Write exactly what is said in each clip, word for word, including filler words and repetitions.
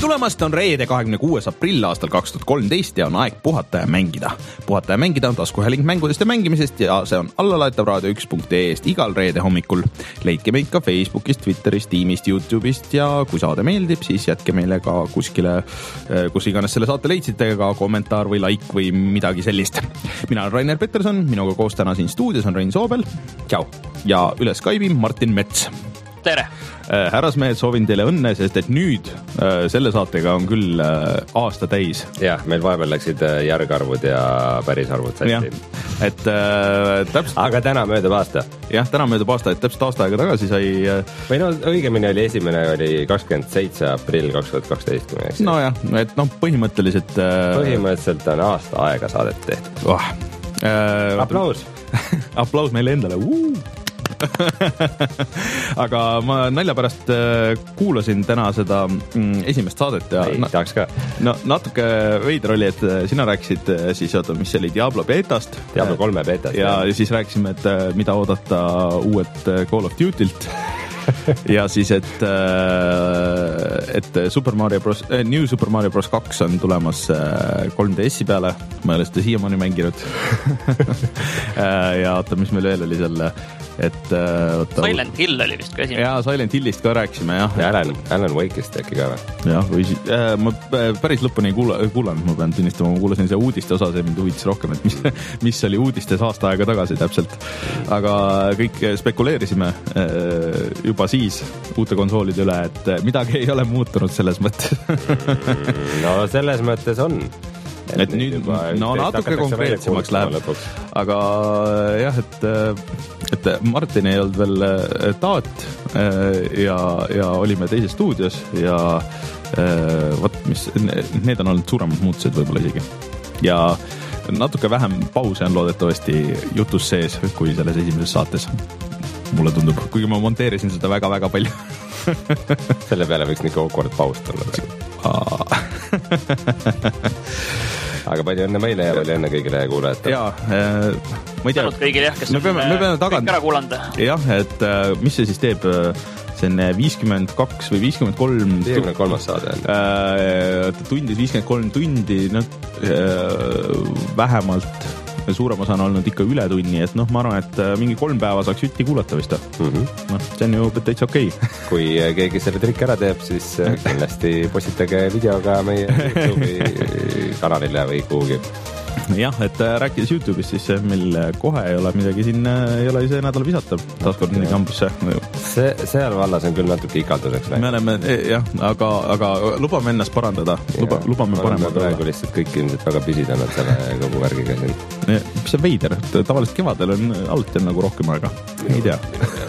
tulemast, on reede kahekümne kuues aprill aastal kaks tuhat kolmteist ja on aeg puhata ja mängida. Puhata ja mängida on taskuhääling mängudest ja mängimisest ja see on allalaetav raadio üks punkt ee-st igal reede hommikul. Leidke meid ka Facebookist, Twitterist, Teamist, YouTube'ist ja kui saade meeldib, siis jätke meile ka kuskile, kus iganes selle saate leidsite, ka kommentaar või like või midagi sellist. Mina olen Rainer Peterson, minuga koos täna siin stuudios on Rein Soobel. Tšau. Ja üle Skype'i Martin Mets. Tere! Härrasmehed, soovin teile õnne, sest et nüüd selle saatega on küll aasta täis. Jah, meil vahepeal läksid järgarvud ja päris arvud sätti. Et äh, täpselt... Aga täna möödub aasta. Jah, täna möödub aasta, et täpselt aasta aega tagasi sai... Või no õigemini oli esimene oli kakskümmend seitse aprill kaks tuhat kaksteist. No jah, et noh, põhimõtteliselt... Põhimõtteliselt on aasta aega saadet tehtud. Oh. Äh, Aplaus! Aplaus meile endale! Uh! Aga ma nalja pärast kuulasin täna seda esimest saadet ja ei, tahaks ka. No, natuke veider oli, et sina rääkisid siis, oota, mis oli Diablo beetast Diablo kolme beetast ja, ja siis rääkisime, et mida oodata uued Call of Duty'lt ja siis, et et Super Mario Bros. New Super Mario Bros. kaks on tulemas kolm D S-i peale, ma ei ole seda siiamaani mänginud ja oota, mis meil veel oli selle et oota, Silent Hill oli vist ka esimene. Jaa, Silent Hillist ka rääkisime, jah. Ja Alan, Alan Wake'ist äkki ka või? Jah, või siis, äh, ma päris lõpuni ei kuula, kuulanud, ma pean tunnistama, ma kuulasin see uudiste osa, see mind huvitas rohkem, et mis, mis oli uudistes aasta aega tagasi täpselt. Aga kõik spekuleerisime äh, juba siis uute konsoolide üle, et midagi ei ole muutunud selles mõttes. No selles mõttes on. Et, et nüüd, juba, no natuke konkreetsemaks läheb, lõpuks. Aga jah, et, et Martin ei olnud veel taat ja, ja olime teises stuudios ja võt, mis, need on olnud suuremad muutused võib-olla isegi. Ja natuke vähem pause on loodetavasti jutus sees kui selles esimeses saates. Mulle tundub, kuigi ma monteerisin seda väga-väga palju. Selle peale võiks niisugune awkward paust olla. Aga palju õnne meile ja palju õnne kõigile kuulajatele. Jaa, äh, ma ei tea. Tänud kõigile, jah, kes me peame, me peame tagant... kõik ära kuulanud. Jah, et äh, mis see siis teeb? See on viiskümmend kaks või viiskümmend kolm... viiskümmend kolmas saade on. Äh, tundis viiskümmend kolm tundi, no, äh, vähemalt... suurem osa on olnud ikka üle tunni, et noh, ma arvan, et mingi kolm päeva saaks jutti kuulata vist. Mm-hmm. No, see on ju täitsa okei. Okay. Kui keegi selle trikk ära teeb, siis kindlasti postitage videoga meie YouTube'i kanalile või kuhugi. Jah, et rääkides YouTube'ist, siis meil kohe ei ole midagi siin, ei ole see nädal visata taaskord mingi kambusse. See, seal vallas on küll natuke ikalduseks läinud. Me oleme, jah, aga, aga lubame ennast parandada. Luba, lubame paremad olla. Praegu lihtsalt kõik ilmselt väga pisid annad selle kogu värgiga siin. Mis on veider? Tavaliselt kevadel on alati nagu rohkem aega. Ei tea.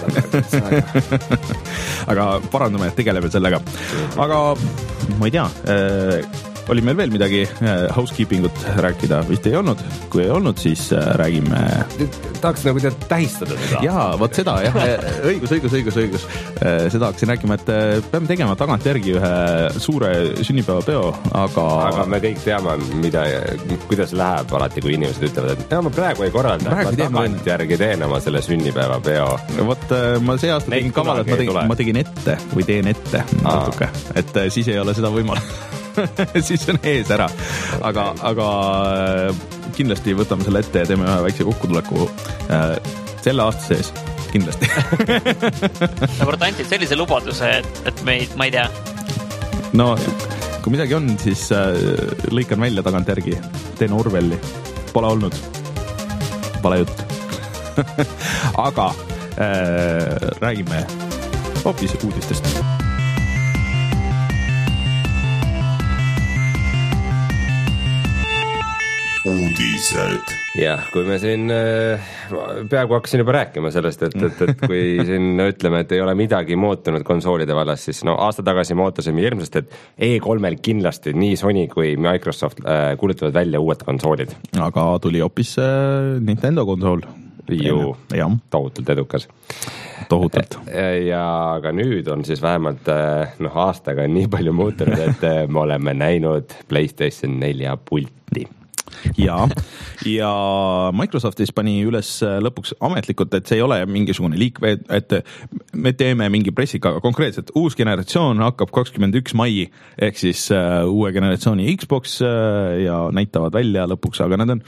Aga parandame, tegeleme sellega. Aga ma ei tea, oli meil veel midagi housekeepingut rääkida? Vist ei olnud. Kui ei olnud, siis räägime... Tahaks nagu tead tähistada seda. Jaa, võt seda, jah. Õigus, õigus, õigus, õigus. Seda hakkasin rääkima, et peame tegema tagant järgi ühe suure sünnipäevapeo, aga... Aga me kõik teame, mida, kuidas läheb alati, kui inimesed ütlevad, et ja, ma praegu ei korralda, praegu ma tagant teen. järgi teen oma selle sünnipäevapeo. Vot ma see aasta tegin kaval, et ma tegin, ma tegin ette või teen ette natuke, et siis ei ole seda võimalik. siis on ees ära. Aga, aga kindlasti võtame selle ette ja teeme ühe väikse kokkutuleku selle aasta sees. Kindlasti. Nagu andsid sellise lubaduse, et, et me ei, ma ei tea. No, kui midagi on, siis lõikan välja tagant järgi. Teen Orwelli. Pole olnud. Pole jutt. Aga äh, räägime hoopis uudistest. Uudised. Jah, kui me siin peaaegu hakkasin juba rääkima sellest, et, et, et kui siin ütleme, et ei ole midagi muutunud konsoolide vallas, siis no aasta tagasi me ootasime hirmsasti, et E kolmel kindlasti nii Sony kui Microsoft äh, kuulutavad välja uued konsoolid. Aga tuli hoopis äh, Nintendo konsool. Ju, tohutult edukas. Tohutult. Ja aga nüüd on siis vähemalt noh, aastaga nii palju muutunud, et me oleme näinud PlayStation nelja pulti. ja, ja Microsoftis pani üles lõpuks ametlikult, et see ei ole mingisugune liik, et me teeme mingi pressika, aga konkreetselt uus generatsioon hakkab kakskümmend üks mai ehk siis uue generatsiooni Xbox ja näitavad välja lõpuks, aga nad on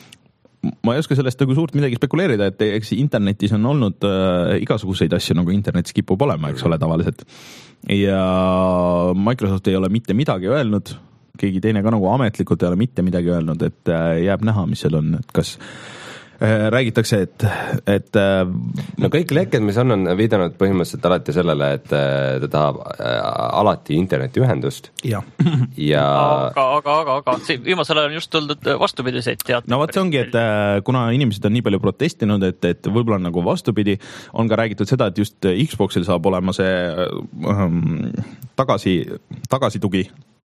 ma ei oska sellest nagu suurt midagi spekuleerida, et eks internetis on olnud äh, igasuguseid asju, nagu internetis kipub olema, eks ole, tavaliselt. Ja Microsoft ei ole mitte midagi öelnud, keegi teine ka nagu ametlikult ei ole mitte midagi öelnud, et äh, jääb näha, mis seal on, et kas räägitakse, et, et no kõik lekked, mis on, on viidanud põhimõtteliselt alati sellele, et ta tahab alati internetiühendust. Ja. ja... Aga, aga, aga, aga viimasel ajal on just tulnud vastupidiseid teatud. No vaat see ongi, et kuna inimesed on nii palju protestinud, et, et võib-olla nagu vastupidi, on ka räägitud seda, et just Xboxil saab olema see ähm, tagasi, tagasitugi.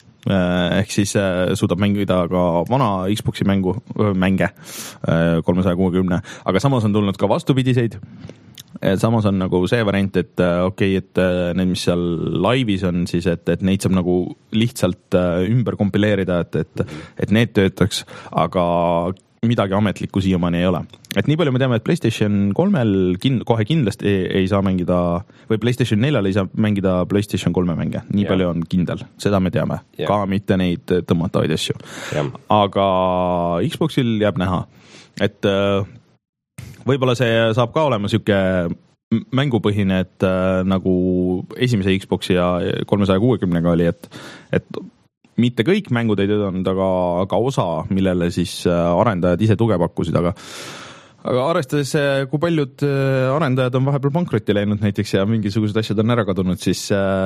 Ehk siis suudab mängida ka vana Xboxi mängu, mänge kolmesaja kuuekümne, aga samas on tulnud ka vastupidiseid. Samas on nagu see variant, et okei, okay, et need, mis seal laivis on, siis et, et neid saab nagu lihtsalt ümber kompileerida, et, et, et need töötaks, aga midagi ametlikku siiamaani ei ole. Et nii palju me teame, et PlayStation kolmel kin- kohe kindlasti ei, ei saa mängida, või PlayStation neljal ei saa mängida PlayStation kolme mänge. Nii ja. Palju on kindel, seda me teame. Ja. Ka mitte neid tõmmatavaid asju. Ja. Aga Xboxil jääb näha, et võib-olla see saab ka olema siuke mängupõhine, et nagu esimese Xboxi ja kolmesaja kuuekümnega oli, et, et mitte kõik mängud ei töötanud, aga, aga osa, millele siis arendajad ise tuge pakkusid, aga aga arvestades, kui paljud arendajad on vahepeal pankrotti läinud näiteks ja mingisugused asjad on ära kadunud, siis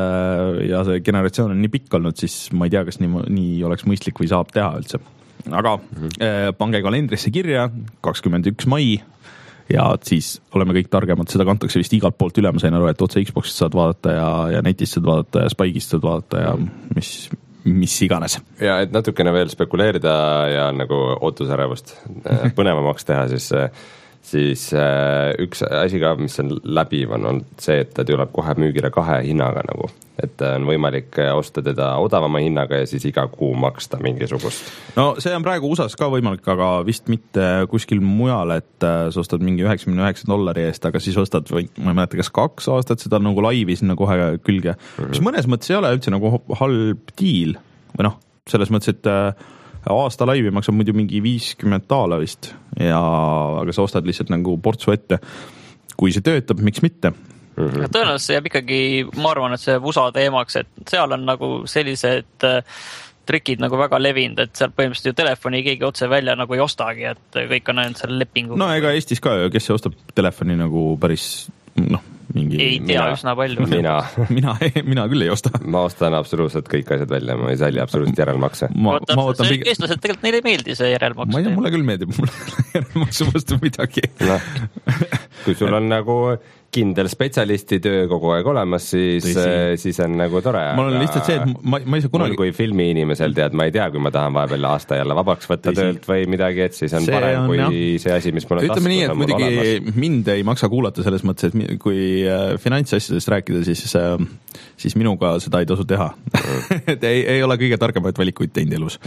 ja see generatsioon on nii pikk olnud, siis ma ei tea, kas nii, nii oleks mõistlik või saab teha üldse. Aga mm-hmm. pange kalendrisse kirja kakskümmend üks mai ja siis oleme kõik targemad, seda kantakse vist igalt poolt üle, ma sain aru, et otse Xboxist saad vaadata ja, ja netist saad vaadata ja Spike'ist saad vaadata ja mis mis iganes. Ja et natukene veel spekuleerida ja nagu ootusärevust põnevamaks teha, siis, siis üks asi ka, mis on läbiv, on olnud see, et ta tuleb kohe müügile kahe hinnaga nagu. Et on võimalik osta teda odavama hinnaga ja siis iga kuu maksta mingisugust. No see on praegu U S A-s ka võimalik, aga vist mitte kuskil mujal, et sa ostad mingi üheksakümmend üheksa dollari eest, aga siis ostad, või ma ei mäleta, kas kaks aastat seda nagu laivi sinna kohe külge. Mm-hmm. Mis mõnes mõttes ei ole üldse nagu halb diil, või noh, selles mõttes, et aasta laivi maksab muidu mingi viiskümmend daala vist, ja, aga sa ostad lihtsalt nagu portsu ette. Kui see töötab, miks mitte? Mm-hmm. Tõenäoliselt jääb ikkagi, ma arvan, et see U S A teemaks, et seal on nagu sellised trikid nagu väga levinud, et seal põhimõtteliselt ju telefoni keegi otse välja nagu ei ostagi, et kõik on ainult selle lepingu. No ega Eestis ka, kes see ostab telefoni nagu päris, noh, mingi... Ei tea mina, üsna palju. Mina. mina, mina küll ei osta. Ma ostan absoluutselt kõik asjad välja, ma ei salli absoluutselt järelmakse. Ma, Oota, ma see pig... eestlased tegelikult neile ei meeldi see järelmaks. Ma ei tea, mulle küll meeldib, mulle järelmaksu vastu midagi. No. Kui sul on nagu kindel spetsialisti töö kogu aeg olemas, siis, siis on nagu tore. Ma olen lihtsalt see, et ma, ma ei saa kunagi... Mul kui filmi inimesel tead, ma ei tea, kui ma tahan vahepeal aasta jälle vabaks võtta Tõsi. Töölt või midagi, et siis on see parem on, kui jah. See asi, mis mul on taskus. Ütleme nii, et muidugi olemas. Mind ei maksa kuulata selles mõttes, et kui finantsasjadest rääkida, siis, siis minuga seda ei tasu teha. et ei, ei ole kõige targemaid valikuid teinud elus.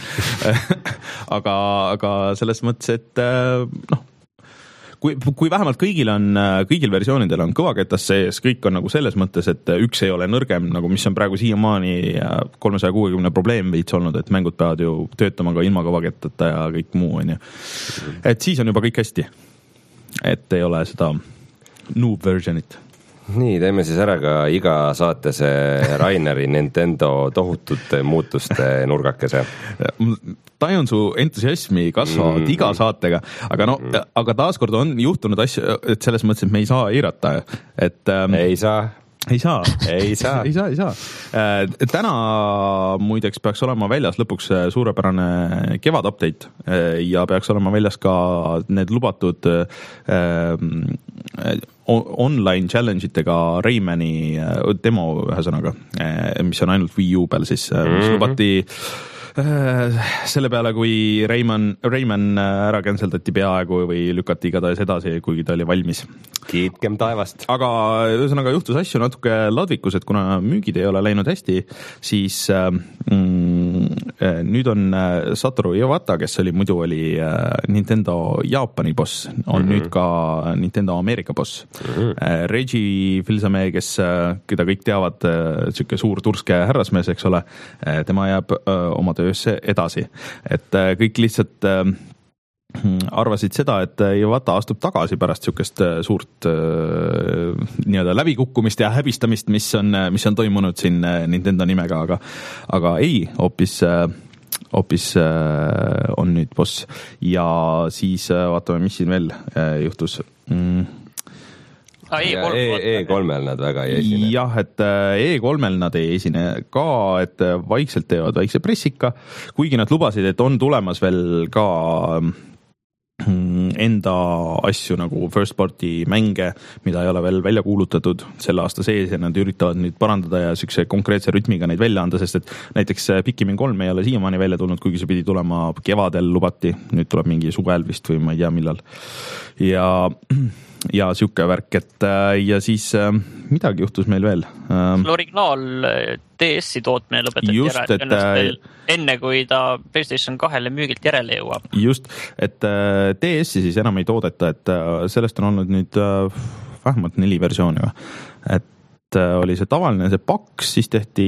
aga, aga selles mõttes, et noh, Kui, kui vähemalt kõigil on, kõigil versioonidel on kõvaketas sees, kõik on nagu selles mõttes, et üks ei ole nõrgem, nagu mis on praegu siiamaani kolmesaja kuuekümne probleem veits olnud, et mängud peavad ju töötama ka ilma kõvakettata ja kõik muu, on ju. Et siis on juba kõik hästi. Et ei ole seda noob versionit. Nii, teeme siis ära ka iga saate see Raineri Nintendo tohutute muutuste nurgakese. Tajun su entusiasmi kasvavad mm. iga saatega, aga no, aga taaskord on juhtunud asju, et selles mõttes, et me ei saa eirata, et ähm, ei saa. Ei saa. Ei saa. ei saa, ei saa. Äh, täna muideks peaks olema väljas lõpuks suurepärane kevad update äh, ja peaks olema väljas ka need lubatud äh, online challenge itega Raymani demo ühesõnaga, mis on ainult Wii U peal siis, mis mm-hmm. lubati selle peale, kui Rayman, Rayman ära canceldati peaaegu või lükati igatahes edasi, kuigi ta oli valmis. Kiitkem taevast. Aga ühesõnaga juhtus asju natuke ladvikus, et kuna müügid ei ole läinud hästi, siis mm, nüüd on Satoru Iwata, kes oli muidu oli Nintendo Jaapani boss, on mm-hmm. nüüd ka Nintendo Ameerika boss mm-hmm. Reggie Fils-Aimé, kes, keda kõik teavad, siuke suur turske härrasmees, eks ole, tema jääb oma töösse edasi, et kõik lihtsalt arvasid seda, et Iwata astub tagasi pärast siukest suurt nii-öelda läbikukkumist ja häbistamist, mis on, mis on toimunud siin Nintendo nimega, aga, aga ei, hoopis, hoopis on nüüd boss. Ja siis vaatame, mis siin veel juhtus. Mm. E kolmel nad väga ei esine. Jah, et E kolmel nad ei esine ka, et vaikselt teevad väikse pressika, kuigi nad lubasid, et on tulemas veel ka enda asju nagu first party mänge, mida ei ole veel välja kuulutatud selle aasta sees ja nad üritavad nüüd parandada ja sükse konkreetse rütmiga neid välja anda, sest et näiteks Pikmin kolm ei ole siiamaani välja tulnud, kuigi see pidi tulema kevadel lubati, nüüd tuleb mingi suvel vist või ma ei tea millal. Ja ja siuke värk, et ja siis midagi juhtus meil veel. Originaal D S-i tootmine lõpetati just, järel, et enne kui ta PlayStation kahele müügilt järele jõuab. Just, et D S-i siis enam ei toodeta, et sellest on olnud nüüd vähemalt neli versiooni. Et oli see tavaline, see paks, siis tehti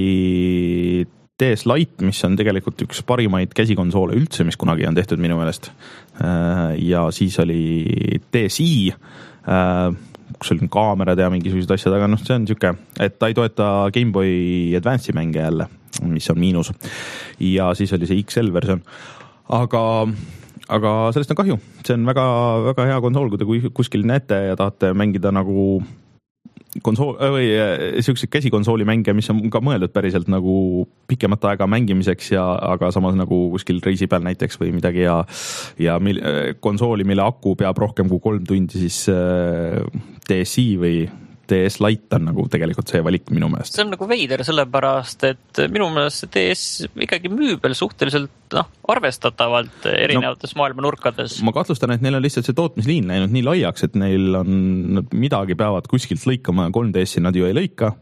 D S Lite, mis on tegelikult üks parimaid käsikonsoole üldse, mis kunagi on tehtud minu meelest. Ja siis oli D S i, kus oli kaamerad ja mingisugused asjad, aga noh, see on siuke, et ta ei toeta Game Boy Advance'i mänge jälle, mis on miinus. Ja siis oli see X L versioon. Aga, aga sellest on kahju. See on väga, väga hea konsool, kui te kuskil näete ja tahate mängida nagu konsool või siukseid käsikonsooli mänge, mis on ka mõeldud päriselt nagu pikemat aega mängimiseks ja aga samas nagu kuskil reisi peal näiteks või midagi ja ja mil, konsooli, mille aku peab rohkem kui kolm tundi, siis D S i või D S Lite on nagu tegelikult see valik minu meelest. See on nagu veider sellepärast, et minu meelest D S ikkagi müüb veel suhteliselt noh, arvestatavalt erinevates no, maailma nurkades. Ma kahtlustan, et neil on lihtsalt see tootmisliin läinud nii laiaks, et neil on midagi peavad kuskilt lõikama ja kolm D S-i nad ju ei lõika.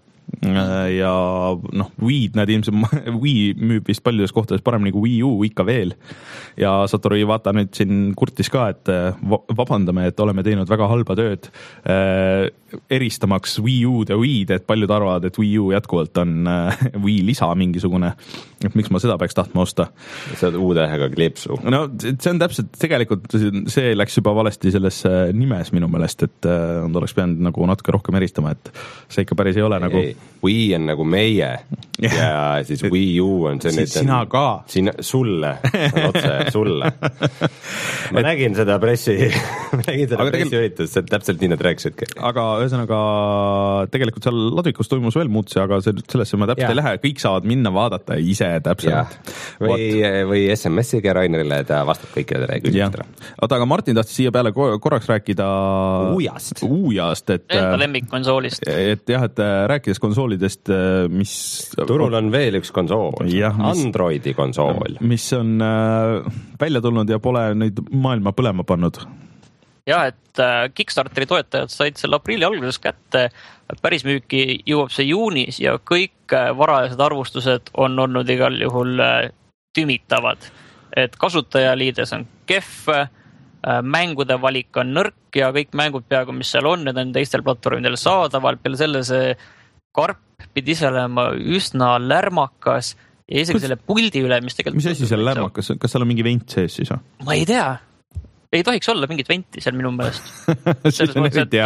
Ja noh, Wii'd nad ilmselt, Wii müüb vist paljudes kohtades paremini kui Wii U ikka veel ja Satoru Iwata nüüd siin kurtis ka, et vabandame, et oleme teinud väga halba tööd äh, eristamaks Wii U'd ja Wii'd, et paljud arvavad, et Wii U jätkuvalt on äh, Wii lisa mingisugune, et miks ma seda peaks tahtma osta. See on U-tähega klipsu. No see on täpselt, tegelikult see läks juba valesti selles nimes minu meelest, et äh, on oleks pidanud nagu natuke rohkem eristama, et see ikka päris ei ole nagu ei. Wii on nagu meie ja siis Wii U on see siis sina ka. Sina, sulle, otse sulle. Ma et, nägin seda pressi, nägin seda pressiüritust, see täpselt nii nad rääkisidki. Aga ühesõnaga tegelikult seal ladvikus toimus veel muutusi, aga sellesse ma täpselt ja. Ei lähe, kõik saavad minna vaadata ise täpselt. Või, või S M S-iga Rainerile, ta vastab kõikidele küsimustele. Oota, aga Martin tahtis siia peale korraks rääkida Uujast, Uujast et, enda lemmikkonsoolist. Et jah, et rääkides konsoolidest, mis turul on veel üks konsool, ja, mis, Androidi konsool, mis on äh, välja tulnud ja pole nüüd maailma põlema pannud. Ja, et äh, Kickstarteri toetajad said selle aprilli alguses kätte, päris müüki jõuab see juunis ja kõik äh, varajased arvustused on olnud igal juhul äh, tümitavad. Et kasutajaliides on kehv, äh, mängude valik on nõrk ja kõik mängud peaaegu, mis seal on, need on teistel platvormidel saadaval, peale selle see karp pidi ise olema üsna lärmakas ja isegi Kus... selle puldi üle, mis tegelikult... Mis asi seal lärmakas? Kas seal on mingi vent sees siis? Ma ei tea. Ei tohiks olla mingit venti seal minu meelest. Selles mõttes, et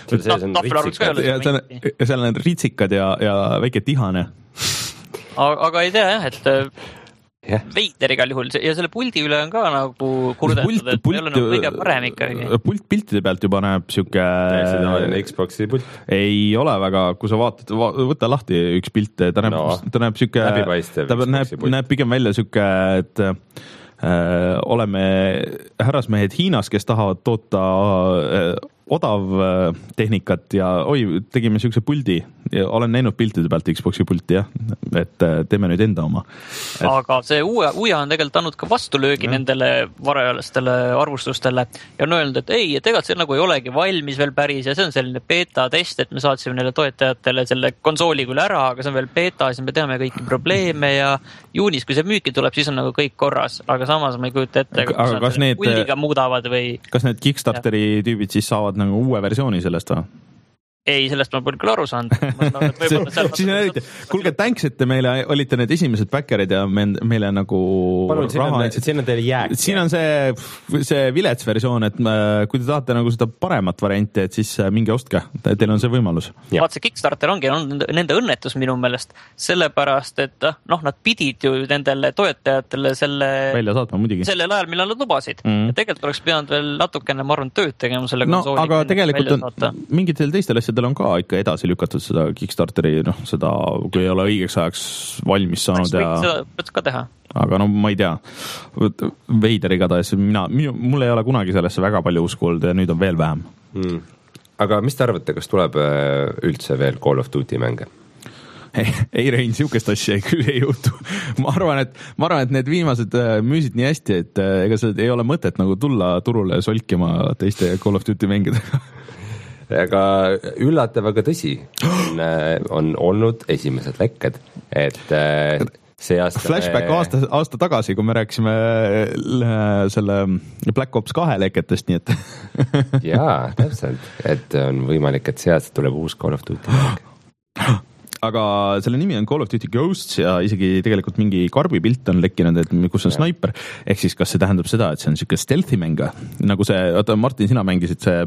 seal on ritsikad ja, ja väike tihane. Aga ei tea jah, et... Yeah. Veider igal juhul ja selle puldi üle on ka nagu kurdetud, et ei ole nagu kõige parem ikkagi. Pult piltide pealt juba näeb siuke Xboxi pult. Ei ole väga, kui sa vaatad, võta lahti üks pilt, ta näeb, no, ta näeb siuke, ta näeb, näeb pigem välja siuke, et äh, oleme härrasmehed Hiinas, kes tahavad toota äh, odav tehnikat ja oi, tegime siukse puldi ja olen näinud piltide pealt Xboxi pulti jah, et teeme nüüd enda oma et.... aga see uue, uja on tegelikult andnud ka vastulöögi ja. Nendele varajastele arvustustele ja on öelnud, et ei, et tegelikult see nagu ei olegi valmis veel päris ja see on selline beta test, et me saatsime neile toetajatele selle konsooli küll ära, aga see on veel beta, siis me teame kõiki probleeme ja juunis, kui see müüki tuleb, siis on nagu kõik korras, aga samas ma ei kujuta ette, aga kas need puldiga muudavad või... Kas need Kickstarteri ja. Tüübid siis saavad nagu uue versiooni sellest või? Ei, sellest ma pole küll aru saanud. Kuulge, thanks, et te meile olite need esimesed backerid ja meile nagu Palun, raha andsid. Siin on teile jääk. Siin on see, see vilets versioon, et kui te tahate nagu seda paremat varianti, et siis mingi ostke. Teil on see võimalus. Vaat see Kickstarter ongi on nende õnnetus minu meelest, sellepärast, et noh, nad pidid ju nendele toetajatele selle välja saatma muidugi. Sellel ajal, millal nad lubasid. Mm. Ja tegelikult oleks pidanud veel natukene, ma arvan, tööd tegema selle no, konsooli. Aga tegelikult on mingitel teistel asjadel on ka ikka edasi lükatud seda Kickstarteri, noh, seda, kui ei ole õigeks ajaks valmis saanud ja... Seda peaks ka teha. Aga no ma ei tea, veider igatahes, mina, mul ei ole kunagi sellesse väga palju usku olnud ja nüüd on veel vähem. Mm. Aga mis te arvate, kas tuleb üldse veel Call of Duty mänge? Ei, ei Rein, siukest asja ei, küll ei juhtu. Ma arvan, et, ma arvan, et need viimased müüsid nii hästi, et ega see ei ole mõtet nagu tulla turule solkima teiste Call of Duty mängidega. Aga üllatav, aga tõsi on, on olnud esimesed lekked, et see aasta Flashback me... aasta, aasta tagasi, kui me rääkisime selle Black Ops kahe leketest, nii et jaa, täpselt, et on võimalik, et see aasta tuleb uus Call of Duty mäng. Aga selle nimi on Call of Duty Ghosts ja isegi tegelikult mingi karbipilt on lekkinud, et kus on ja. Sniper, ehk siis kas see tähendab seda, et see on siuke stealthy mäng, nagu see, oota Martin, sina mängisid see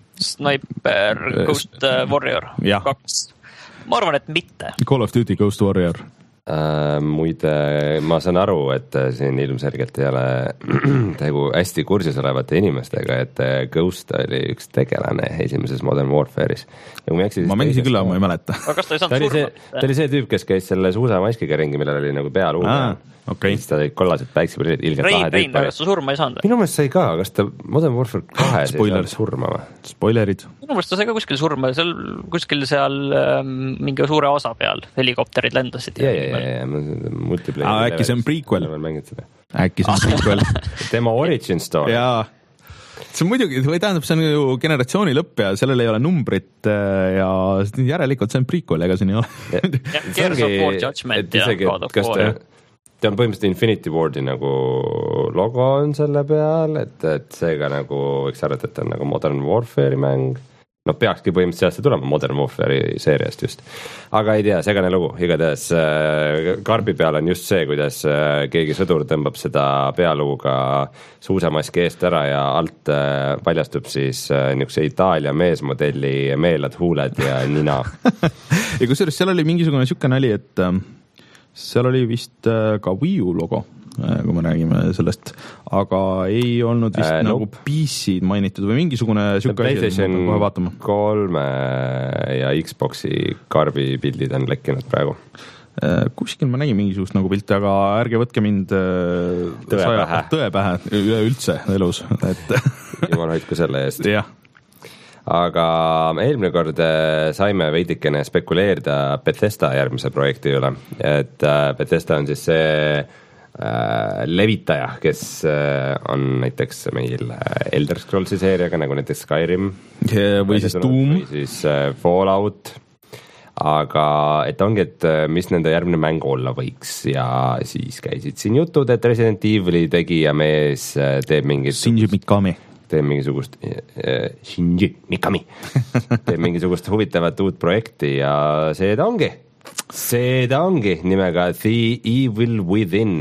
Sniper Ghost Warrior kaks. Ma arvan, et mitte. Call of Duty Ghost Warrior. Äh, muide, ma saan aru, et siin ilmselgelt ei ole tegu hästi kursis olevate inimestega, et Ghost oli üks tegelane esimeses Modern Warfare'is. Ma, ma mängisin küll, aga ma ei mäleta. Aga kas ta ei saanud surma? Ta oli see tüüp, kes käis selle suusamaskiga ringi, millel oli nagu pea luuga. Okay. Siis ta olid kollased päikseprillid, ilgelt Rein, lahe Rein, kas ta surma ei saanud? Minu meelest sai ka, kas ta Modern Warfare kahes ei saanud surma või? Spoilerid. Minu meelest ta sai ka kuskil surma, seal, kuskil seal ähm, mingi suure osa peal helikopterid lendasid. Ja, ja, ja, ja, multiplayer. Ah, äkki see on prequel. Äkki see on prequel. Tema origin story. Jaa. See on muidugi, või tähendab, see on ju generatsiooni lõpp ja sellel ei ole numbrit ja järelikult see on prequel, ega siin ei ole. Gears of War Judgment ja God of War. Ta on põhimõtteliselt Infinity Wardi nagu logo on selle peal, et, et seega nagu võiks arvata, et on nagu Modern Warfare'i mäng. No peakski põhimõtteliselt see tulema Modern Warfare'i seeriast just. Aga ei tea, segane lugu, igatahes karbi peal on just see, kuidas keegi sõdur tõmbab seda pealuuga suusamaski eest ära ja alt paljastub siis niisuguse Itaalia meesmodelli meelad, huuled ja nina. Ja kusjuures seal oli mingisugune siuke nali, et seal oli vist ka Wii U logo, kui me räägime sellest, aga ei olnud vist äh, nagu nope. P C-d mainitud või mingisugune siuke PlayStation kolme ja Xboxi karbi pildid on lekkinud praegu. Kuskil ma nägin mingisugust nagu pilti, aga ärge võtke mind tõe pähe, tõe pähe üleüldse elus. Et... Jumal hoidku selle eest. Jah. Aga eelmine kord saime veidikene spekuleerida Bethesda järgmise projekti üle, et Bethesda on siis see äh, levitaja, kes on näiteks meil Elder Scrollsi seeriaga, nagu näiteks Skyrim või siis Doom või siis Fallout, aga et ongi, et mis nende järgmine mäng olla võiks ja siis käisid siin jutud, et Resident Evil'i tegija mees teeb mingit Shinji Mikami teeb mingisugust äh, Shinji Mikami teeb mingisugust huvitavat uut projekti ja see ta ongi see ta ongi nimega The Evil Within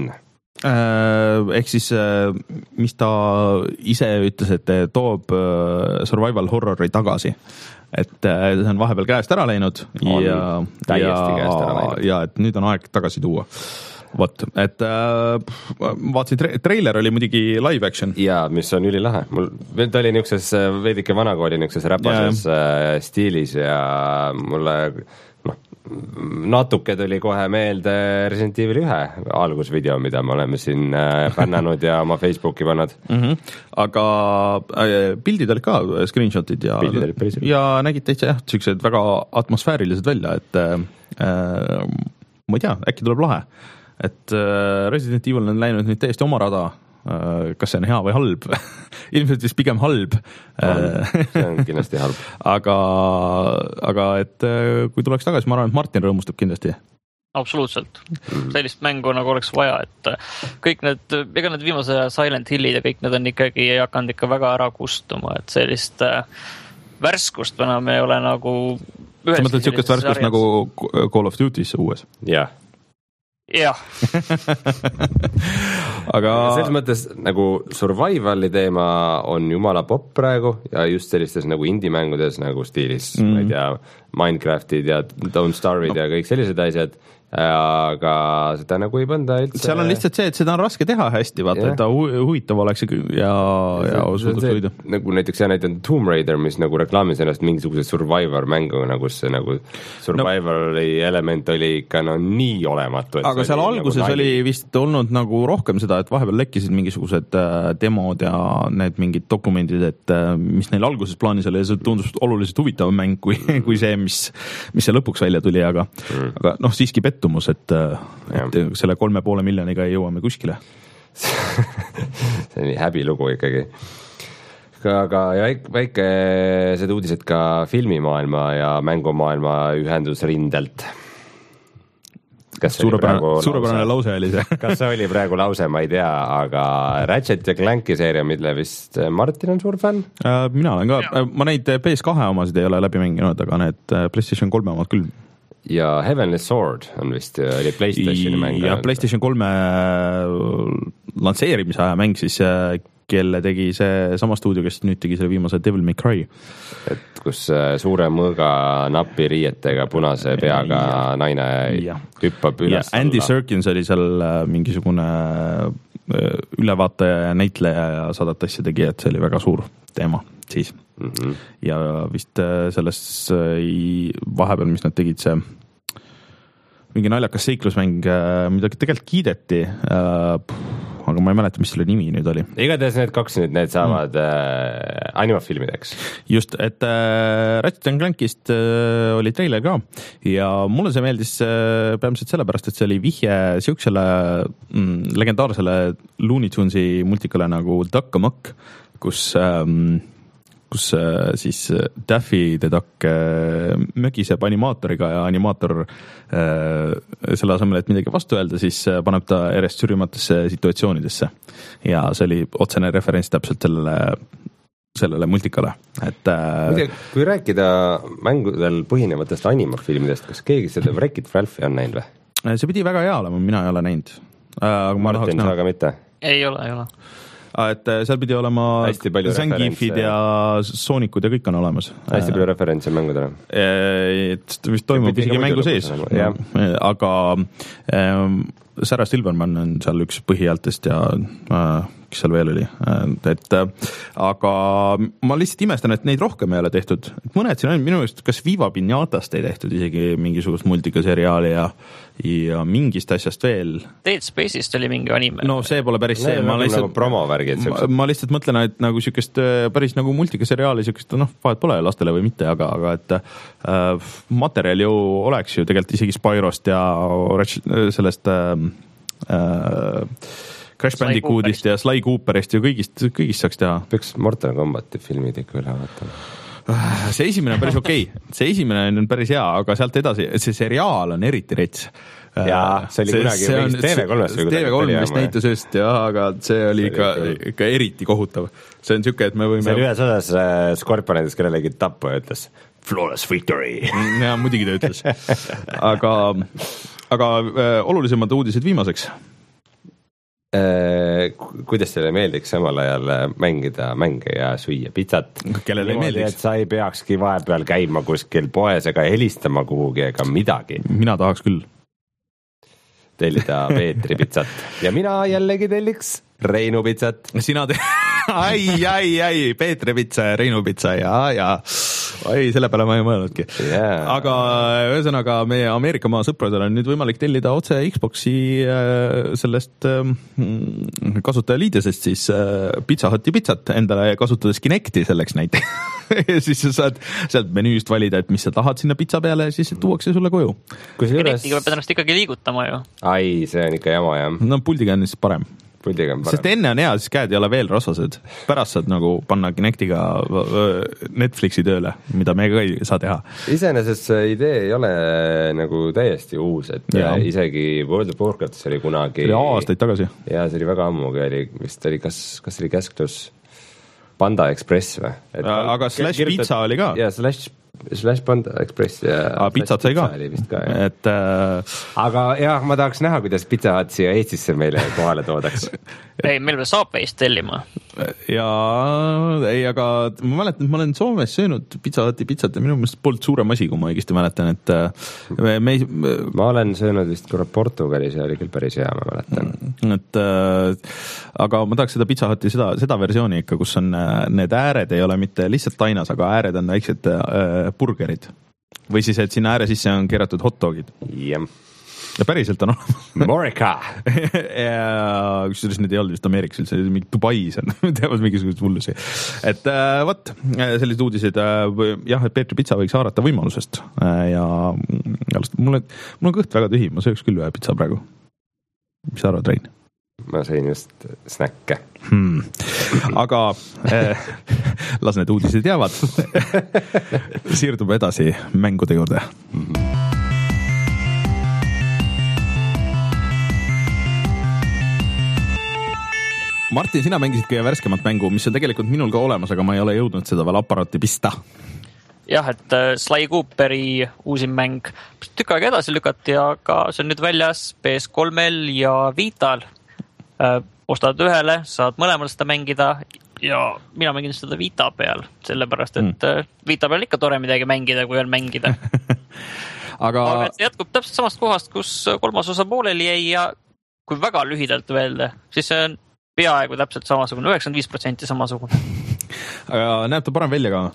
äh, ehk siis äh, mis ta ise ütles, et toob äh, survival horrori tagasi, et äh, see on vahepeal käest ära läinud on ja, täiesti ja, käest ära läinud ja et nüüd on aeg tagasi tuua. Vot, et äh, vaatasin, tre- trailer oli muidugi live action. Jaa, mis on ülilahe. Mul, ta oli niukses veidike vanakooli niukses räpases yeah. stiilis ja mulle, noh, natuke tuli kohe meelde Resident Evil ühe algusvideo, mida me oleme siin pännanud ja oma Facebooki pannud mm. -hmm. Aga äh, pildid olid ka, screenshotid ja, ja nägid täitsa jah, siuksed väga atmosfäärilised välja, et äh, ma ei tea, äkki tuleb lahe, et äh, Resident Evil on läinud nüüd täiesti oma rada. Kas see on hea või halb? Ilmselt vist pigem halb. See on kindlasti halb. aga, aga et kui tuleks tagasi, ma arvan, et Martin rõõmustab kindlasti. Absoluutselt. Sellist mängu nagu oleks vaja, et kõik need, ega need viimase Silent Hillid ja kõik need on ikkagi hakanud ikka väga ära kustuma, et sellist värskust enam ei ole nagu sa mõtled siukest värskust sarjas. Nagu Call of Duty's uues? Jah. jah. aga selles mõttes nagu survivali teema on jumala popp praegu ja just sellistes nagu indie-mängudes nagu stiilis mm. ma ei tea, Minecraftid ja Don't Starve'id no. ja kõik sellised asjad, aga seda nagu ei panda üldse. Seal on lihtsalt see, et seda on raske teha hästi, vaata, et ta hu- huvitav oleks ja, ja suuduks hoida. Nagu näiteks see näiteks Tomb Raider, mis nagu reklaamis ennast mingisuguse survivor mängu, nagu see nagu survivori no. element oli ikka no nii olematu. Aga seal alguses nagu oli vist olnud nagu rohkem seda, et vahepeal lekkisid mingisugused demod ja need mingid dokumendid, et mis neil alguses plaanis oli ja see tundus oluliselt huvitav mäng kui, kui see, mis, mis see lõpuks välja tuli, aga, mm. aga noh, siiski pett et, et selle kolme poole miljoniga ei jõua me kuskile. See on nii häbilugu ikkagi. Aga ja väikesed uudised ka filmimaailma ja mängumaailma ühendusrindelt. Kas suurepärane, suurepärane lause? lause oli see. Kas see oli praegu lause, ma ei tea, aga Ratchet ja Clanki seeria, mille vist Martin on suur fänn? Mina olen ka, ma neid P S kahe omasid ei ole läbi mänginud, aga need PlayStation kolme omad küll. Ja Heavenly Sword on vist, oli PlayStationi mäng. Ja PlayStation kolme lansseerimise aja mäng siis, kelle tegi see sama stuudio, kes nüüd tegi selle viimase Devil May Cry. Et kus suure mõõga napi riietega punase peaga ja. Naine ja. Hüppab üles. Ja Andy Serkins oli seal mingisugune ülevaataja ja näitleja ja sadat asja tegi, et see oli väga suur teema siis. Mm-hmm. Ja vist selles vahepeal, mis nad tegid, see mingi naljakas seiklusmäng, mida tegelikult kiideti, aga ma ei mäleta, mis selle nimi nüüd oli. Igatahes need kaks nüüd, need saavad mm. äh, animafilmideks. Just, et äh, Ratchet and Clankist äh, oli treiler ka ja mulle see meeldis äh, peamiselt sellepärast, et see oli vihje siuksele mm, legendaarsele Looney Tunesi multikale nagu Duck Amuck, kus ähm, kus siis Daffy the Duck mögiseb animaatoriga ja animaator selle asemel, et midagi vastu öelda, siis paneb ta järjest sürrimatesse situatsioonidesse. Ja see oli otsene referents täpselt sellele, sellele multikale. Et, Muide, kui rääkida mängudel põhinevatest animafilmidest, kas keegi seda Wreck-It Ralphi on näinud või? See pidi väga hea olema, mina ei ole näinud. Martin, sa ka mitte? Ei ole, ei ole. Et seal pidi olema Zangiefid ja Sonicud ja kõik on olemas. Hästi palju referentse mängudele. Et vist toimub isegi mängu sees. No, aga ähm, Sarah Silverman on seal üks põhihäältest ja äh, kes seal veel oli. Et, aga ma lihtsalt imestan, et neid rohkem ei ole tehtud. Et mõned siin on minu meelest, kas Viva Pinatast ei tehtud isegi mingisugust multikaseriaali ja, ja mingist asjast veel. Dead Space'ist oli mingi anime. No see pole päris see. Ma, lihtsalt, nagu promovärgid, ma, ma lihtsalt mõtlen, et nagu siukest päris nagu multikaseriaali, siukest noh, vahet pole lastele või mitte, aga, aga et äh, materjal ju oleks ju tegelikult isegi Spyrost ja sellest äh, äh, Crash Bandicootist ja Sly Cooperist ja kõigist, kõigist saaks teha. Peaks Mortal Kombati filmid ikka üle vaatama. See esimene on päris okei. Okay. See esimene on päris hea, aga sealt edasi, see seriaal on eriti rets. Jaa, see oli kunagi see on, T V kolmes. T V kolm vist näitus just, jah, aga see oli ikka, ikka eriti kohutav. See on siuke, et me võime... See oli ühes osas äh, Scorpionidest kellelegi tappu ja ütles flawless victory. Jaa, muidugi ta ütles. Aga, aga äh, olulisemad uudised viimaseks. Kuidas teile meeldiks samal ajal mängida mänge ja süüa pizzat? Kellele ei meeldiks? Et sa ei peakski vahepeal käima kuskil poes ega helistama kuhugi ega midagi. Mina tahaks küll. Tellida Peetri pizzat. Ja mina jällegi telliks Reinu pizzat. Sina te... ai, ai, ai, Peetri pitsa ja Reinu pitsa ja, ja ei, selle peale ma ei mõelnudki yeah.. Aga ühesõnaga meie Ameerika maa sõpradel on nüüd võimalik tellida otse Xboxi sellest kasutajaliidesest siis Pizza Huti pizzat endale kasutades Kinecti selleks näiteks ja siis sa saad sealt menüüst valida, et mis sa tahad sinna pizza peale ja siis tuuakse sulle koju. Kinectiga pead ennast ikkagi liigutama ju. Ai, see on ikka jama, jah. No puldiga on siis parem. Sest enne on hea, siis käed ei ole veel rasvased. Pärast saad nagu panna Kinectiga Netflixi tööle, mida me ka ei saa teha. Iseenesest see idee ei ole nagu täiesti uus, et ja. Isegi World of Warcraftis oli kunagi... See oli aastaid tagasi. Ja see oli väga ammugi, oli, vist oli, kas, kas oli käsklus Panda Express või? Et aga Slash kirjutat, Pizza oli ka? Ja Slash Slash Panda Express ja ah, pizzat sai ka, ka et äh... aga jah, ma tahaks näha, kuidas Pizza Hut siia Eestisse meile kohale toodaks. Ei, meil peab Subway'st tellima. Ja ei, aga ma mäletan, et ma olen Soomes söönud Pizza Huti pizzat ja minu meelest polnud suurem asi, kui ma õigesti mäletan, et me, me ei... ma olen söönud vist korra Portugalis ja oli küll päris hea, ma mäletan. Et, äh, aga ma tahaks seda Pizza Huti seda, seda versiooni ikka, kus on need ääred ei ole mitte lihtsalt tainas, aga ääred on väiksed äh, burgerid. Või siis, et sinna ääre sisse on keeratud hotdogid. Jah. Ja päriselt on Morika. ja kusjuures need ei olnud vist Ameerikas üldse, mingi Dubais on, teavad mingisugust hullusi. Et äh, võt, sellised uudised, äh, jah, et Peetri Pizza võiks haarata võimalusest äh, ja mulle, mul on kõht väga tühi, ma sööks küll ühe pizza praegu. Mis sa arvad, Rein? Ma sõin just snäkke. Hmm. Aga äh, las need uudised jäävad. Siirdume edasi mängude juurde. Mm-hmm. Martin, sina mängisid kõige värskemat mängu, mis on tegelikult minul ka olemas, aga ma ei ole jõudnud seda veel aparaati pista. Jah, et Sly Cooperi uusim mäng tükk aega edasi lükati, aga see on nüüd väljas P S kolmel ja Vital. Ostad ühele, saad mõlemal seda mängida ja mina mängin seda Vita peal, sellepärast, et mm. Vita peal ikka tore midagi mängida, kui on mängida. aga... aga see jätkub täpselt samast kohast, kus kolmas osa pooleli jäi ja kui väga lühidalt öelda, siis see on peaaegu täpselt samasugune, üheksakümmend viis protsenti samasugune. Aga näeb ta parem välja ka?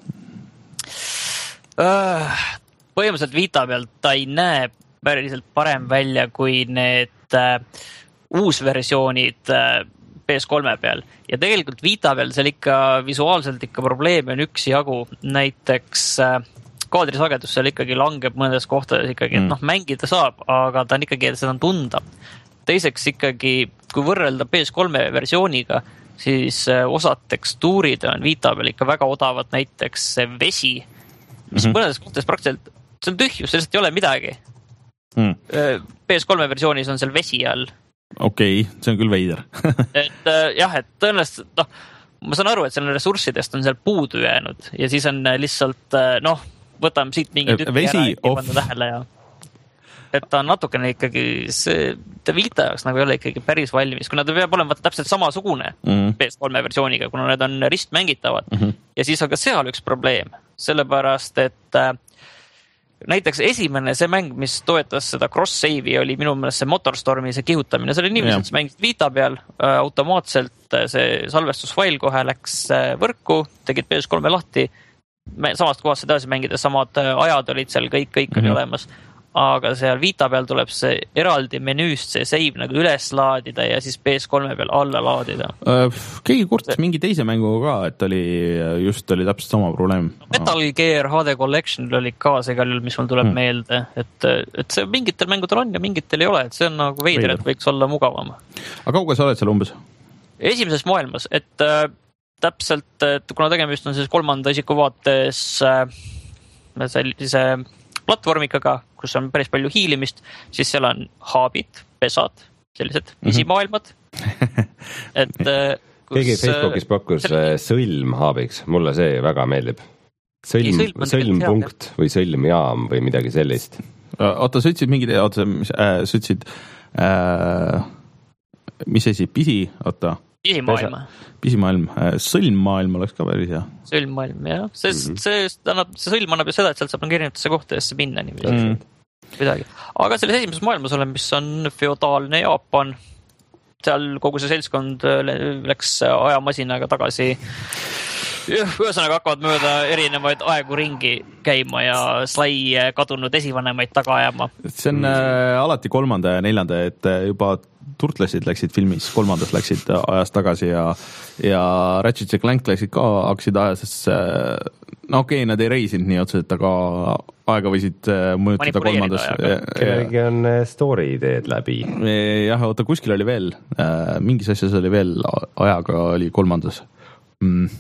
Põhimõtteliselt Vita pealt ta ei näe päriselt parem välja kui need äh, uusversioonid äh, P S kolme peal. Ja tegelikult Vita peal seal ikka visuaalselt ikka probleeme on üks jagu. Näiteks äh, kaadrisagedus seal ikkagi langeb mõnedes kohtades ikkagi, et mm. noh, mängida saab, aga ta on ikkagi, seda on tunda. Teiseks ikkagi, kui võrrelda P S kolme versiooniga, siis osad tekstuurid on Vita peal ikka väga odavad, näiteks vesi, mis mm-hmm. mõnedes kohtades praktiliselt, see on tühjus, sellest ei ole midagi. Mm. P S kolme versioonis on seal vesi all. Okei, okay, see on küll veider. et jah, et tõenäoliselt, noh, ma saan aru, et seal ressurssidest on seal puudu jäänud ja siis on lihtsalt, noh, võtame siit mingi tükki vesi ära ja panna tähele ja... et ta on natukene ikkagi, see ta Vita jaoks nagu ei ole ikkagi päris valmis, kuna ta peab olema täpselt samasugune mm-hmm. P S kolme versiooniga, kuna need on ristmängitavad mm-hmm. ja siis on ka seal üks probleem, sellepärast, et äh, näiteks esimene see mäng, mis toetas seda cross-save'i, oli minu meelest see Motorstormi see kihutamine, see oli niiviisi, et sa mängid Vita peal, äh, automaatselt see salvestusfail kohe läks äh, võrku, tegid P S kolme lahti, samast kohast edasi mängides samad ajad olid seal, kõik, kõik mm-hmm. oli olemas. Aga seal Vita peal tuleb see eraldi menüüst see save nagu üles laadida ja siis P S kolme peal alla laadida. Keegi kurtis mingi teise mängu ka, et oli just oli täpselt sama probleem. Metal Gear H D Collection oli ka see kallil, mis mul tuleb hmm. meelde, et, et see mingitel mängudel on ja mingitel ei ole, et see on nagu veider, et võiks olla mugavam. Aga kaugel sa oled seal umbes? Esimeses maailmas, et äh, täpselt, et kuna tegemist on siis kolmanda isiku vaates äh, sellise platvormikaga, kus on päris palju hiilimist, siis seal on haabid, pesad, sellised visimaailmad. et kus, keegi Facebookis pakkus selle... sõlm haabiks, mulle see väga meeldib. Sõlm, sõlmpunkt või sõlmjaam või midagi sellist. Oota, sa ütlesid mingid, oota, äh, sa ütlesid äh, mis asi, pisi, oota Pisimaailm. Pisimaailm. Sõlmmaailm oleks ka päris hea. Sõlmmaailm, jah. See, mm-hmm. see, annab, see sõlm annab ju seda, et sealt saab erinevatesse kohtadesse minna niiviisi. Mm. Midagi. Aga selles esimeses maailmas olen, mis on feodaalne Jaapan, seal kogu see seltskond läks ajamasinaga tagasi ühesõnaga hakkavad mööda erinevaid aegu ringi käima ja Sly kadunud esivanemaid taga ajama. See on äh, alati kolmanda ja neljanda, et juba turtlesid läksid filmis, kolmandas läksid ajas tagasi ja, ja Ratchet ja Clank läksid ka, hakkasid ajas, no okei okay,, nad ei reisinud nii otseselt, aga aega võisid mõjutada kolmandas. Kellegi on story ideed läbi. Jah, oota, kuskil oli veel, mingis asjas oli veel, ajaga oli kolmandas. Mm.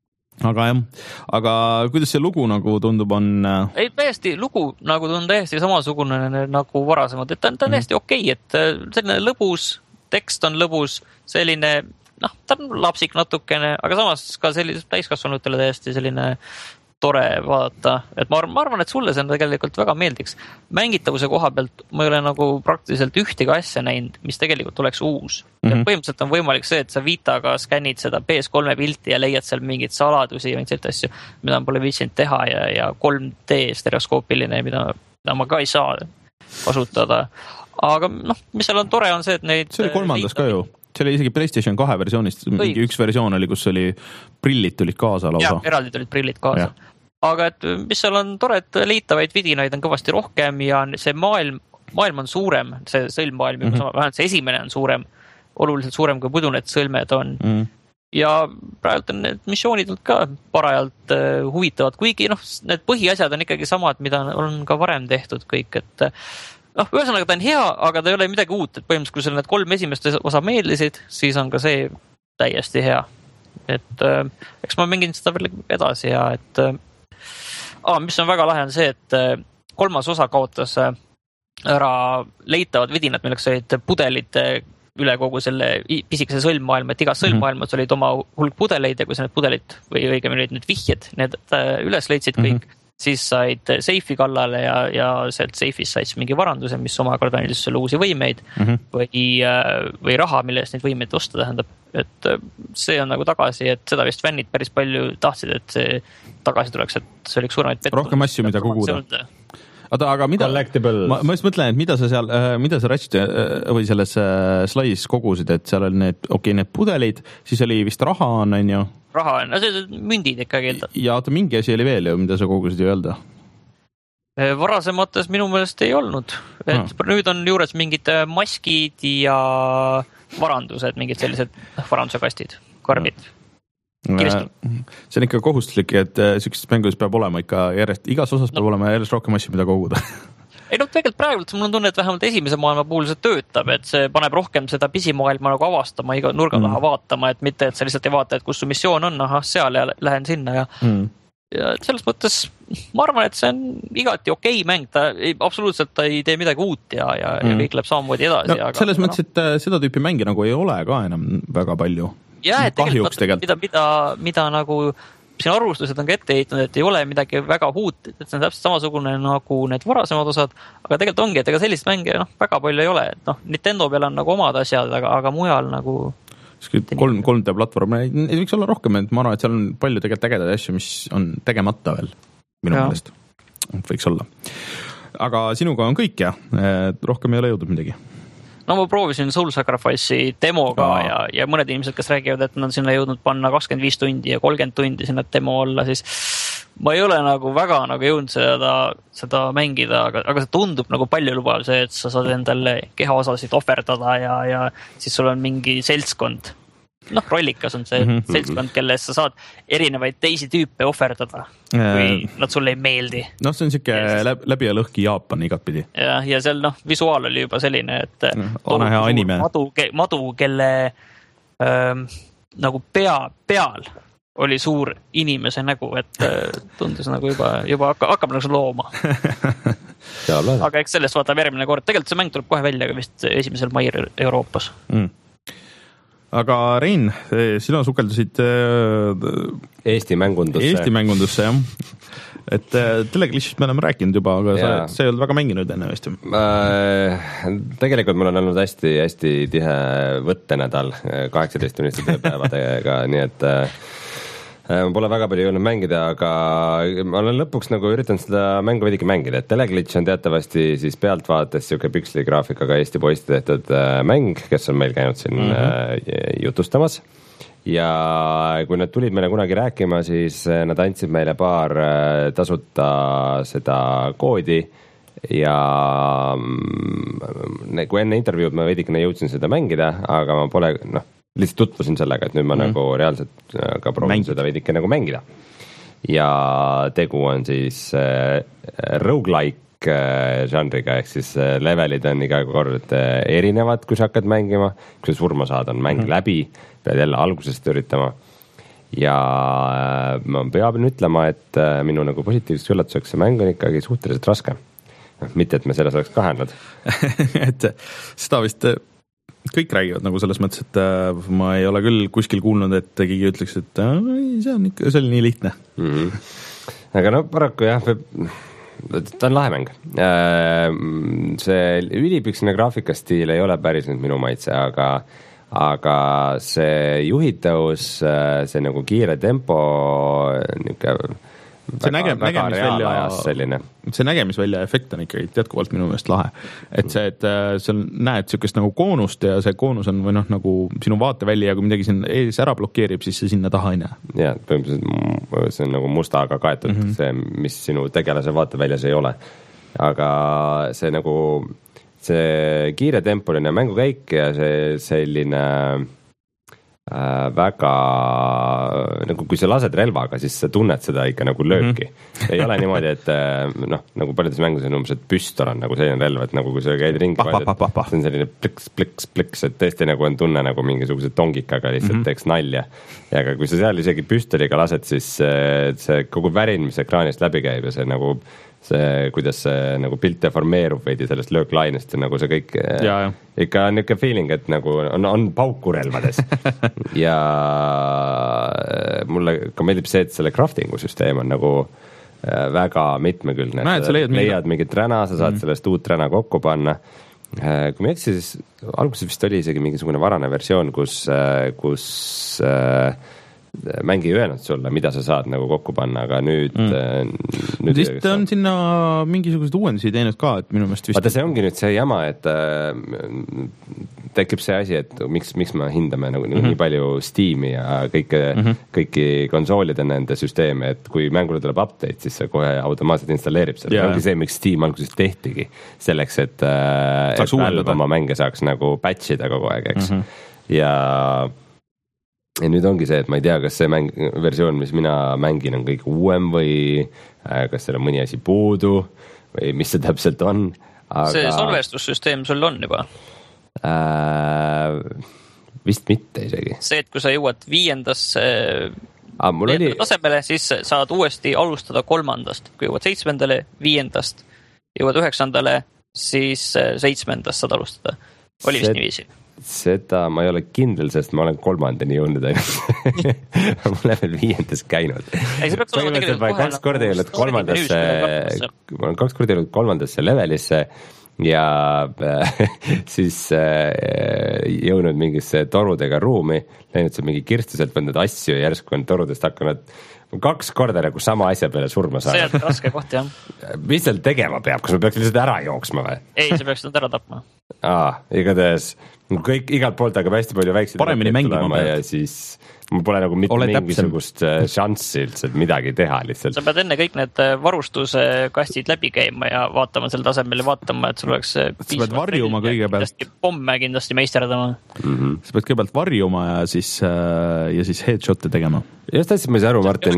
Aga jah, aga kuidas see lugu nagu tundub on? Ei, täiesti, lugu nagu on täiesti samasugune nagu varasemad, et ta on täiesti okei, et selline lõbus, tekst on lõbus, selline, noh, ta on lapsik natukene, aga samas ka sellised täiskasvanutele täiesti selline tore vaadata, et ma arvan, et sulle see tegelikult väga meeldiks. Mängitavuse koha pealt ma ei ole nagu praktiliselt ühtegi asja näinud, mis tegelikult oleks uus. Mm-hmm. Ja põhimõtteliselt on võimalik see, et sa Vitaga skännid seda P S kolme pilti ja leiad seal mingid saladusi ja mingid asju, mida ma pole viitsinud teha ja, ja kolm D stereoskoopiline, mida, mida ma ka ei saa kasutada. Aga noh, mis seal on tore on see, et neid... See oli kolmandas ka ju. See oli isegi PlayStation kahe versioonist. Mingi üks versioon oli, kus oli prillid tulid kaasa lausa. Jah, eraldi tulid prillid kaasa. Ja. Aga et mis seal on tore, et liitavaid vidinaid on kõvasti rohkem ja see maailm, maailm on suurem, see sõlmmaailm, mm-hmm. vähemalt see esimene on suurem, oluliselt suurem kui muidu need sõlmed on. Mm-hmm. Ja praegu on need missioonid ka parajalt uh, huvitavad, kuigi noh, need põhiasjad on ikkagi samad, mida on ka varem tehtud kõik, et noh, ühesõnaga ta on hea, aga ta ei ole midagi uut, et põhimõtteliselt kui seal need kolm esimest osa meeldisid, siis on ka see täiesti hea. Et uh, eks ma mängin seda veel edasi ja et uh, Ah, mis on väga lahe on see, et kolmas osa kaotas ära leitavad vidinad, milleks olid pudelid üle kogu selle pisikese sõlmmaailma, et igas sõlmmaailmas olid oma hulk pudeleid ja kui sa need pudelid või õigemini olid need vihjed, need üles leidsid kõik, mm-hmm. siis said seifi kallale ja, ja sealt seifis said mingi varanduse, mis omakorda andis sulle uusi võimeid mm-hmm. või, või raha, mille eest neid võimeid osta tähendab. Et see on nagu tagasi, et seda vist fännid päris palju tahtsid, et see tagasi tuleks, et see oli üks suuremaid pettunud. Rohkem asju, mida koguda. Oota, aga mida, ma, ma just mõtlen, et mida sa seal, mida sa Ratchet või selles Slys kogusid, et seal oli need, okei, okay, need pudelid, siis oli vist raha on, on ju? Raha on, no see mündid ikkagi. Ja oota, mingi asi oli veel ju, mida sa kogusid ju öelda? Varasemates minu meelest ei olnud, et no. Nüüd on juures mingid maskid ja varandused, mingid sellised varanduse kastid, karbid. Kirstud. See on ikka kohustuslik, et sellisest mängus peab olema ikka järjest, igas osas peab no. olema järjest rohkem asju, mida koguda. Ei no tegelikult praegult mul on tunne, et vähemalt esimese maailma puhul see töötab, et see paneb rohkem seda pisimaailma nagu avastama, iga nurga taha mm. vaatama, et mitte, et sa lihtsalt ei vaata, et kus su missioon on, ahah, seal ja lähen sinna ja, mm. ja selles mõttes ma arvan, et see on igati okei okay mäng, ta ei, absoluutselt ta ei tee midagi uut ja, ja, mm. ja kõik läheb samamoodi edasi. No, aga, selles mõttes, et seda tüüpi mängi nagu ei ole ka enam väga palju. Ja, et kahjuks tegelikult, mida, mida, mida nagu siin arvustused on ka ette heitnud, et ei ole midagi väga uut, et see on täpselt samasugune nagu need varasemad osad, aga tegelikult ongi, et ega sellist mänge noh, väga palju ei ole, et noh, Nintendo peal on nagu omad asjad, aga, aga mujal nagu kolm, kolm D platvorm, ei võiks olla rohkem, et ma arvan, et seal on palju tegelikult ägedaid asju, mis on tegemata veel minu meelest, võiks olla. Aga sinuga on kõik ja rohkem ei ole jõudnud midagi. No ma proovisin Soul Sacrifice'i demoga Aa. ja, ja mõned inimesed, kes räägivad, et nad sinna jõudnud panna kakskümmend viis tundi ja kolmkümmend tundi sinna demo olla, siis ma ei ole nagu väga nagu jõudnud seda, seda mängida, aga, aga see tundub nagu palju lubav see, et sa saad endale kehaosasid ohverdada ja, ja siis sul on mingi seltskond. Noh, rollikas on see mm-hmm. seltskond, kelles sa saad erinevaid teisi tüüpe ohverdada, kui nad sulle ei meeldi. Noh, see on siuke läbi, läbi ja lõhki Jaapan igat pidi. Ja, ja seal noh, visuaal oli juba selline, et Ana hea anime. Madu, madu, kelle ähm, nagu pea, peal oli suur inimese nägu, et tundus nagu juba, juba hakkab nagu looma. Aga eks sellest vaatab järgmine kord. Tegelikult see mäng tuleb kohe välja vist esimesel mail Euroopas. Mm. Aga Rein, sina sukeldusid Eesti mängundusse. Eesti mängundusse, jah. Et Teleglitchist me oleme rääkinud juba, aga sa, sa ei olnud väga mänginud enne vist. Tegelikult mul on olnud hästi, hästi tihe võttenädal kaheksateist tunniste tööpäevadega, nii et ma pole väga palju jõudnud mängida, aga ma olen lõpuks nagu üritanud seda mängu veidike mängida, et Teleglitch on teatavasti siis pealtvaates siuke püksli graafikaga Eesti poiste tehtud mäng, kes on meil käinud siin mm-hmm. jutustamas. Ja kui nad tulid meile kunagi rääkima, siis nad andsid meile paar tasuta seda koodi ja kui enne intervjuud ma veidikene jõudsin seda mängida, aga ma pole, noh, lihtsalt tutvusin sellega, et nüüd ma mm. nagu reaalselt ka proovin Mängid. Seda veidike nagu mängida. Ja tegu on siis äh, roguelike äh, žanriga, ehk siis äh, levelid on iga kord äh, erinevad, kui sa hakkad mängima, kui sa surma saad, on mäng mm. läbi, pead jälle algusest üritama. Ja äh, ma pean ütlema, et äh, minu nagu positiivseks üllatuseks see mäng on ikkagi suhteliselt raske. Mitte, et me selles oleks kahelnud. et seda vist kõik räägivad nagu selles mõttes, et äh, ma ei ole küll kuskil kuulnud, et keegi ütleks, et äh, see on ikka, see oli nii lihtne. Mm-hmm. Aga no paraku jah, ta on lahe mäng. Äh, see ülipüksine graafikastiil ei ole päris nüüd minu maitse, aga, aga see juhitavus, see nagu kiire tempo, niisugune see näge, nägemisvälja, see nägemisvälja efekt on ikkagi jätkuvalt minu meelest lahe. Et see, et seal näed niisugust nagu koonust ja see koonus on või noh, nagu sinu vaatevälja ja kui midagi siin ees ära blokeerib, siis see sinna taha ei näe. Ja, põhimõtteliselt see on nagu mustaga kaetud, mm-hmm. see, mis sinu tegelase vaateväljas ei ole. Aga see nagu, see kiire tempoline mängukäik ja see selline Äh, väga, nagu kui sa lased relvaga, siis sa tunned seda ikka nagu lööki. Mm-hmm. Ei ole niimoodi, et noh, nagu paljudes mängus on umbes, et püstol on nagu selline relv, et nagu kui sa käid ringi, pa, pa, pa, pa. see on selline pliks, pliks, pliks, et tõesti nagu on tunne nagu mingisuguse tongikaga lihtsalt mm-hmm. teeks nalja. Ja aga kui sa seal isegi püstoliga lased, siis see kogu värin, mis ekraanist läbi käib ja see nagu see, kuidas see nagu pilt deformeerub veidi sellest lööklainest ja nagu see kõik ja, ja. Ikka on niisugune feeling, et nagu on, on pauku relvades ja mulle ka meeldib see, et selle craftingu süsteem on nagu väga mitmekülgne, et sa leiad, leiad mingit räna, sa saad mm. sellest uut räna kokku panna. Kui me eksi, siis alguses vist oli isegi mingisugune varane versioon, kus, kus mängi öelnud sulle, mida sa saad nagu kokku panna, aga nüüd mm. nüüd vist on sinna mingisugused uuendusi teinud ka, et minu meelest vist vaata, see ongi nüüd see jama, et äh, tekib see asi, et miks, miks me hindame nagu mm-hmm. nii palju Steam'i ja kõike, mm-hmm. kõiki konsoolide nende süsteeme, et kui mängule tuleb update, siis see kohe automaatselt installeerib selle. Yeah. Ongi see, miks Steam alguses tehtigi selleks, et, äh, et Valve oma mänge saaks nagu patchida kogu aeg, eks mm-hmm. ja ja nüüd ongi see, et ma ei tea, kas see mäng, versioon, mis mina mängin, on kõik uuem või äh, kas seal on mõni asi puudu või mis see täpselt on. Aga see salvestussüsteem sul on juba? Äh, vist mitte isegi. See, et kui sa jõuad viiendasse ah, oli... tasemele, siis saad uuesti alustada kolmandast. Kui jõuad seitsmendale, viiendast, jõuad üheksandale, siis seitsmendast saad alustada. Oli vist niiviisi? Seda ma ei ole kindel, sest ma olen kolmandani jõudnud ainult. Ma olen veel viiendas käinud. Ei, see peaks olema tegelikult kohe kaks korda jõudnud kolmandasse, ma olen kaks korda jõudnud kolmandasse levelisse ja siis jõudnud mingisse torudega ruumi, läinud seal mingi kirstu sealt võndnud asju ja järsku on torudest hakanud kaks korda nagu sama asja peale surma saada. See on raske koht, jah. Mis seal tegema peab? Kas ma peaks lihtsalt ära jooksma või? Ei, see peaks nüüd ära tapma. Aa, igatahes kõik, igalt poolt hakkab hästi palju väikseid paremini mängima ja siis mul pole nagu mitte Ole mingisugust täpsem. Šanssi üldse midagi teha lihtsalt. Sa pead enne kõik need varustuskastid läbi käima ja vaatama selle tasemele, vaatama, et sul oleks sa pead varjuma kõigepealt. Kindlasti pomme kindlasti meisterdama. Mm-hmm. Sa pead kõigepealt varjuma ja siis, ja siis headshot'e tegema. Just hästi ma ei saa aru, Martin.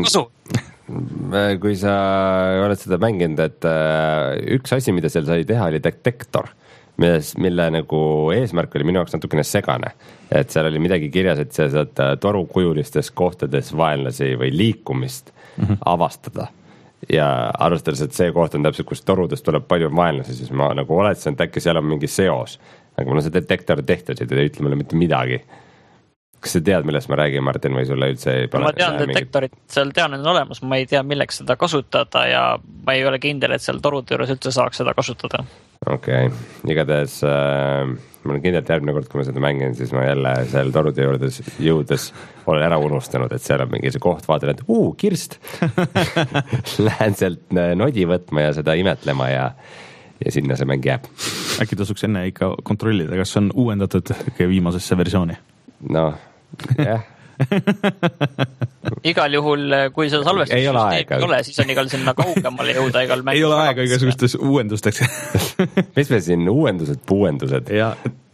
Kui sa oled seda mänginud, et üks asi, mida seal sai teha, oli detektor. Milles, mille nagu eesmärk oli minu jaoks natukene segane, et seal oli midagi kirjas, et sa saad torukujulistes kohtades vaenlasi või liikumist mm-hmm. avastada ja arvestades, et see koht on täpselt, kus torudest tuleb palju vaenlasi, siis ma nagu oletasin, et äkki seal on mingi seos, aga mul on see detektor tehtud ja ei ütle mulle mitte midagi. Kas sa tead, millest ma räägin, Martin, või sulle üldse ei pane? Ma tean detektorit, mingit... seal tean, et on olemas, ma ei tea, milleks seda kasutada ja ma ei ole kindel, et seal torude juures üldse saaks seda kasutada. okei okay., igatahes äh, ma olen kindlalt järgmine kord, kui ma seda mängin, siis ma jälle seal torude juurdes jõudes olen ära unustanud, et seal on mingi see koht, vaatan, et uu, kirst. Lähen sealt nodi võtma ja seda imetlema ja, ja sinna see mäng jääb. Äkki tasuks enne ikka kontrollida, kas on uuendatud viimasesse versiooni? No, jah. Igal juhul, kui seda salvestus ei ole, ei ole, siis on igal sinna kaugemale jõuda igal ei ole aega igasugustes uuendusteks. Mis me siin uuendused, puuendused? Ja.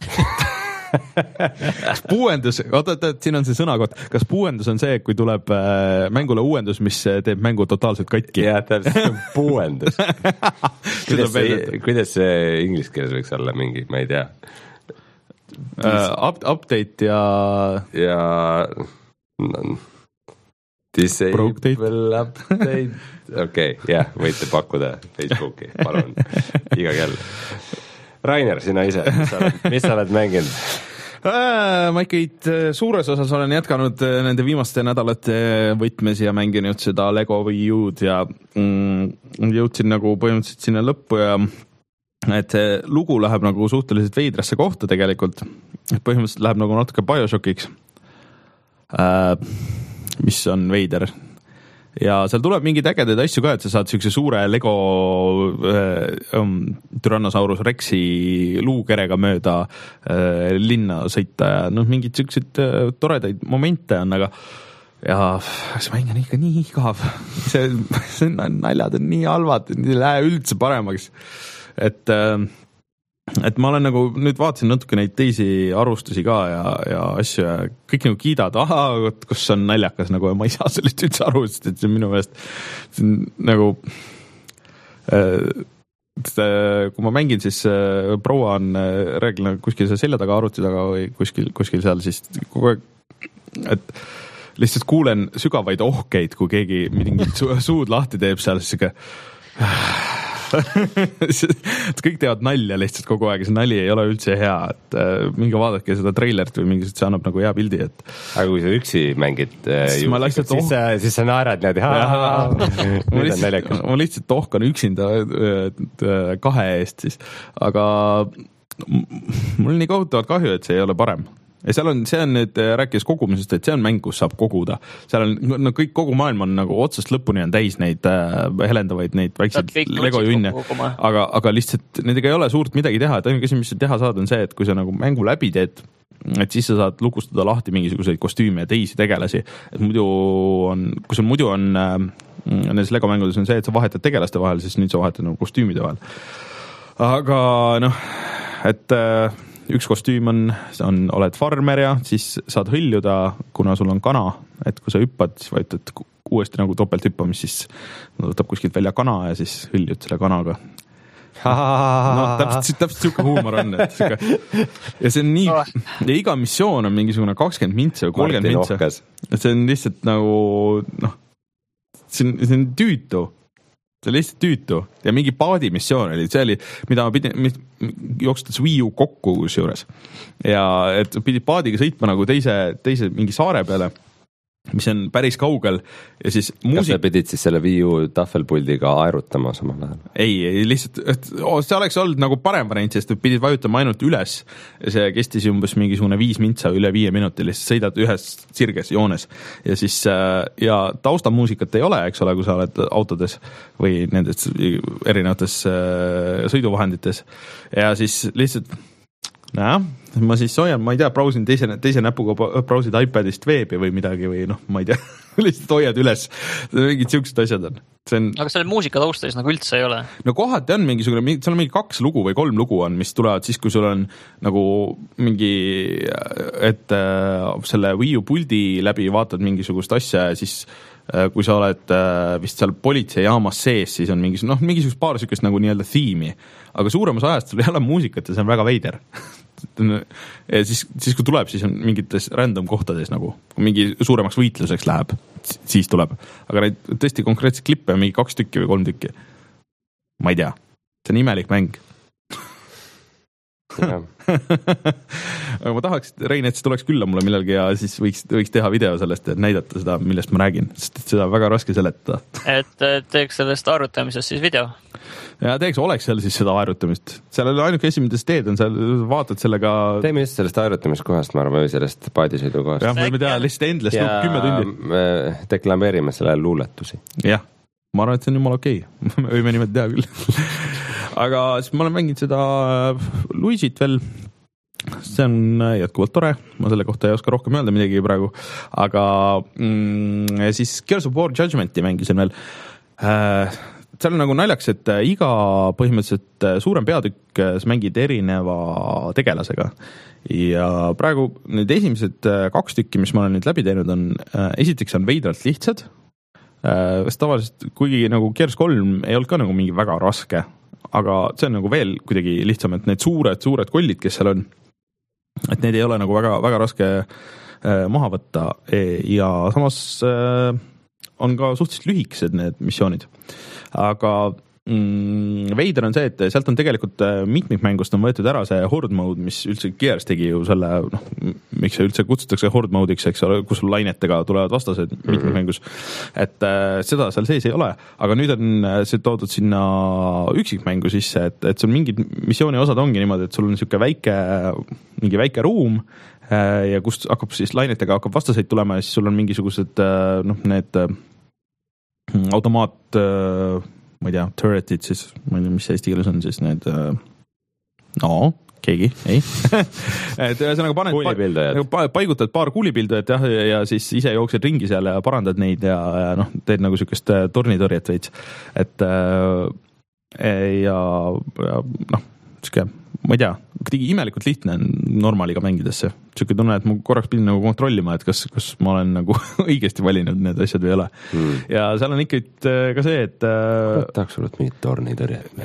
Puuendus, oota, oota, siin on see sõnakott. Kas puuendus on see, kui tuleb äh, mängule uuendus, mis teeb mängu totaalselt katki? Jah, täpselt puuendus. kuidas, see, kuidas see inglise keeles võiks olla mingi, ma ei tea. Uh, up, update ja ja no, disable update okei, okay, jah, võite pakkuda Facebooki, palun, iga kell. Rainer, sina ise, mis sa oled, mis sa oled mänginud? Uh, ma ikka suures osas olen jätkanud nende viimaste nädalate võtmes ja mänginud seda Lego Wii U'd ja mm, jõudsin nagu põhimõtteliselt sinna lõppu ja et see lugu läheb nagu suhteliselt veidrasse kohta tegelikult, põhimõtteliselt läheb nagu natuke Bioshockiks, äh, mis on veider. Ja seal tuleb mingeid ägedaid asju ka, et sa saad siukse suure Lego äh, um, Tyrannosaurus Rexi luukerega mööda äh, linna sõita ja noh, mingid siukseid äh, toredaid momente on, aga ja see mäng on ikka nii igav. See, see naljad on nii halvad, ei lähe üldse paremaks. Et, et ma olen nagu, nüüd vaatasin natuke neid teisi arvustusi ka ja, ja asju ja kõik nagu kiidad, aha, kus on naljakas nagu ja ma ei saa sellest üldse aru, sest et see on minu meelest see on nagu et, kui ma mängin, siis proua on reeglina kuskil seal selja taga arvuti taga või kuskil, kuskil seal siis kogu aeg, et lihtsalt kuulen sügavaid ohkeid, kui keegi mingid su, suud lahti teeb seal, siis siuke kõik teevad nalja lihtsalt kogu aeg ja see nali ei ole üldse hea, et äh, minge vaadake seda treilerit või mingi, see annab nagu hea pildi, et aga kui sa üksi mängid äh, siis, ju, siis, oh... sa, siis sa naerad niimoodi ma, lihtsalt, ma lihtsalt ohkan üksinda äh, kahe eest siis, aga mul on nii kohutavalt kahju, et see ei ole parem. Ja seal on, see on nüüd, rääkides kogumisest, et see on mäng, kus saab koguda. Seal on, no kõik, kogu maailm on nagu otsast lõpuni on täis neid äh, helendavaid, neid väikseid Lego junne, aga, aga lihtsalt nendega ei ole suurt midagi teha, et ainuke asi, mis sa teha saad, on see, et kui sa nagu mängu läbi teed, et siis sa saad lukustada lahti mingisuguseid kostüüme ja teisi tegelasi, et muidu on, kui sul muidu on äh, nendes Lego mängudes on see, et sa vahetad tegelaste vahel, siis nüüd sa vahetad nagu kostüümide vahel. Aga noh, et äh, üks kostüüm on, on, oled farmer ja siis saad hõljuda, kuna sul on kana, et kui sa hüppad, siis vajutad uuesti nagu topelt hüppamis, siis võtab kuskilt välja kana ja siis hõljud selle kanaga. No täpselt, täpselt siuke huumor on, et siuke, ja see on nii, ja iga missioon on mingisugune kakskümmend mintse või kolmkümmend mintse, et see on lihtsalt nagu, noh, see on, see on tüütu. See oli lihtsalt tüütu ja mingi paadi missioon oli, see oli, mida ma pidin, jookstas Wii U kokku kus juures ja et pidid paadiga sõitma nagu teise, teise mingi saare peale, mis on päris kaugel ja siis muusik... Kas sa pidid siis selle Wii U tahvelpuldiga aerutama samal ajal? Ei, ei lihtsalt, et oh, see oleks olnud nagu parem variant, sest pidid vajutama ainult üles ja see kestis umbes mingisugune viis mintsa üle viie minuti, lihtsalt sõidad ühes sirges joones ja siis ja taustamuusikat ei ole, eks ole, kui sa oled autodes või nendes erinevates sõiduvahendites ja siis lihtsalt jah, ma siis hoian, ma ei tea, brausin teise, teise näpuga brausid iPadist veebi või midagi või noh, ma ei tea, lihtsalt hoiad üles, mingid siuksed asjad on. on. Aga selle muusika taustais nagu üldse ei ole? No kohati on mingisugune, seal on mingi kaks lugu või kolm lugu on, mis tulevad siis, kui sul on nagu mingi, et äh, selle Wii U puldi läbi vaatad mingisugust asja ja siis äh, kui sa oled äh, vist seal politseijaamas sees, siis on mingisugust, noh, mingisugust paar sükest nagu nii-öelda thiimi, aga suuremas ajast sul ei ole muusikat ja see on väga veider. Ja siis, siis kui tuleb, siis on mingites random kohtades nagu, kui mingi suuremaks võitluseks läheb, siis tuleb. Aga neid tõesti konkreetseid klippe on mingi kaks tükki või kolm tükki. Ma ei tea, see on imelik mäng. aga ma tahaks, et Rein, et see tuleks külla mulle millalgi ja siis võiks, võiks teha video sellest ja näidata seda, millest ma räägin, sest et seda on väga raske seletada. et teeks sellest arvutamisest siis video? ja teeks, oleks seal siis seda aerutamist. Seal oli ainuke asi, mida sa teed, on seal, vaatad sellega... Teeme just sellest aerutamiskohast, ma arvan, või sellest paadisõidukohast. jah, me võime teha lihtsalt endless ja kümme tundi. Me deklameerime selle luuletusi. jah, ma arvan, et see on jumala okei. Okay. me võime niimoodi teha küll. aga siis ma olen mänginud seda Luisit veel. See on jätkuvalt tore, ma selle kohta ei oska rohkem öelda midagi praegu, aga mm, siis Gears of War Judgmenti mängisin veel. Äh, seal on nagu naljaks, et iga põhimõtteliselt suurem peatükk sa mängid erineva tegelasega ja praegu need esimesed kaks tükki, mis ma olen nüüd läbi teinud, on esiteks on veidralt lihtsad, sest tavaliselt, kuigi nagu Gears kolm ei olnud ka nagu mingi väga raske, aga see on nagu veel kuidagi lihtsam, et need suured, suured kollid, kes seal on, et neid ei ole nagu väga, väga raske maha võtta ja samas on ka suhteliselt lühikesed need missioonid. Aga mm, veider on see, et sealt on tegelikult mitmikmängust on võetud ära see horde mode, mis üldse Gears tegi ju selle, noh, miks see üldse kutsutakse horde mode'iks, eks ole, kus lainetega tulevad vastased mm-hmm. mitmikmängus. Et äh, seda seal sees ei ole, aga nüüd on see toodud sinna üksikmängu sisse, et, et sul mingid missiooni osad ongi niimoodi, et sul on niisugune väike, mingi väike ruum äh, ja kust hakkab siis lainetega hakkab vastaseid tulema ja siis sul on mingisugused äh, noh, need äh, automaat, ma ei tea, turretid siis, ma ei tea, mis eesti keeles on siis need, no, keegi, ei. et ühesõnaga paned, paigutad paar kuulipildajat jah, ja siis ise jooksed ringi seal ja parandad neid ja, ja noh, teed nagu sükest tornitõrjet veits. Et ja, ja noh, siuke, ma ei tea, kuidagi imelikult lihtne on normaaliga mängidesse. Siuke tunne, et ma korraks pidin nagu kontrollima, et kas, kas ma olen nagu õigesti valinud need asjad või ei ole. Mm. Ja seal on ikka ka see, et... tahaks olnud mingit tornitõrjet.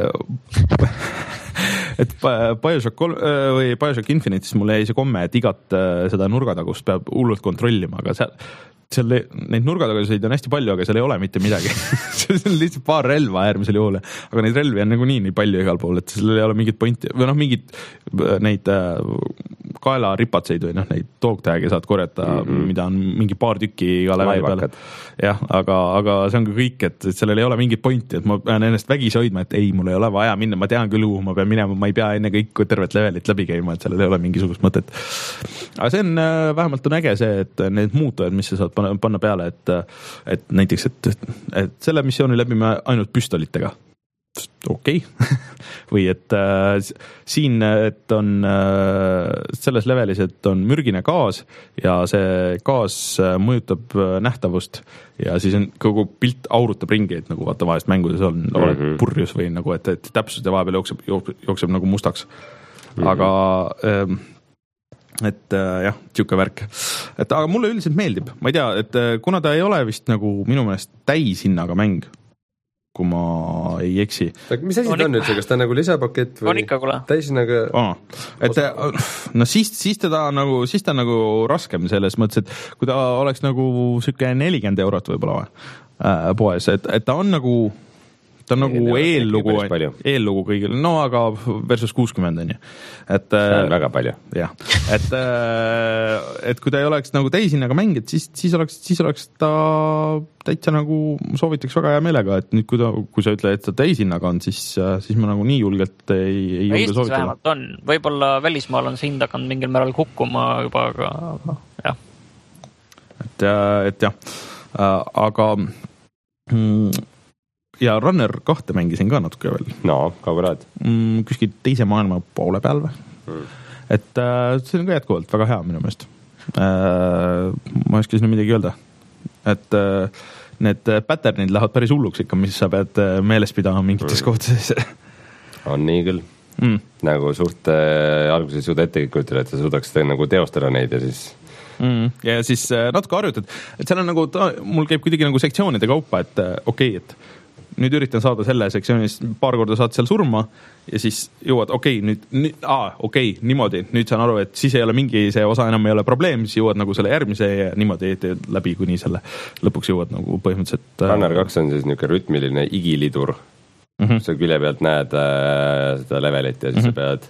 et Bioshock kolm või Bioshock Infinitis mulle jäi see komme, et igat seda nurgatagust peab hullult kontrollima, aga seal... seal neid nurgatagasid on hästi palju, aga seal ei ole mitte midagi. see on lihtsalt paar relva äärmisel juhul, aga neid relvi on nagu nii, nii palju igal pool, et sellel ei ole mingit pointi, või noh, mingid neid kaelaripatseid või noh, neid dogtag'e saad korjata, mm-hmm. mida on mingi paar tükki iga leveli peale. jah, aga, aga see on ka kõik, et sellel ei ole mingit pointi, et ma pean ennast vägisi hoidma, et ei, mul ei ole vaja minna, ma tean küll, kuhu ma pean minema, ma ei pea enne kõik tervet levelit läbi käima, et sellel ei ole mingisugust mõtet. Aga see on, vähemalt on äge see, et need muutujad, mis sa saad panna, panna peale, et, et näiteks, et, et selle missiooni läbime ainult püstolitega. Okei. Okay. või et äh, siin, et on äh, selles levelis, et on mürgine gaas ja see gaas äh, mõjutab äh, nähtavust ja siis on kogu pilt aurutab ringi, et nagu vaata vahest mängudes on mm-hmm. oled purjus või nagu, et, et täpselt ja vahepeal jookseb, jookseb, jookseb nagu mustaks. Mm-hmm. Aga äh, et äh, jah, siuke värk. Et aga mulle üldiselt meeldib. Ma ei tea, et äh, kuna ta ei ole vist nagu minu meelest täishinnaga mäng, kui ma ei eksi. Mis asi ta on nüüd see, kas ta on nagu lisapakett või täishinnaga? Ah, et no siis, siis teda nagu, siis ta on nagu raskem selles mõttes, et kui ta oleks nagu siuke nelikümmend eurot võib-olla äh, poes, et, et ta on nagu ta on nagu eellugu, eellugu kõigil, no aga versus kuuskümmend on ju. Et, see on väga palju. Jah, et, et kui ta ei oleks nagu täishinnaga mängid, siis, siis, oleks, siis oleks ta täitsa nagu soovitaks väga hea meelega, et nüüd kui, ta, kui sa ütled, et ta täishinnaga on, siis, siis ma nagu nii julgelt ei, ei julge Eestis soovitada. Vähemalt on, võib-olla välismaal on see hind hakanud mingil määral kukkuma juba, aga, aga jah. Et, et jah, aga mm, ja Runner kahte mängisin ka natuke veel. No, kaua raad? Mm, kuskil teise maailma poole peal või? Mm. Et äh, see on ka jätkuvalt väga hea minu meelest. Äh, ma ei oska sinna midagi öelda. Et äh, need patternid lähevad päris hulluks ikka, mis sa pead meeles pidama mingites mm. kohtades. On nii küll. Mm. Nagu suht äh, alguses ei suuda ette kujutada, et sa suudaks nagu teostada neid ja siis... Mm. Ja siis äh, natuke harjutad. Et seal on nagu, ta, mul käib kuidagi nagu sektsioonide kaupa, et äh, okei, okay, et nüüd üritan saada selle sektsioonis, paar korda saad seal surma ja siis jõuad, okei, okay, nüüd, nüüd aa, okei, okay, niimoodi, nüüd saan aru, et siis ei ole mingi see osa enam ei ole probleem, siis jõuad nagu selle järgmise ja niimoodi teed läbi, kuni selle lõpuks jõuad nagu põhimõtteliselt. Runner kaks on siis niisugune rütmiline igilidur, mm-hmm. sa külje pealt näed äh, seda levelit ja siis mm-hmm. sa pead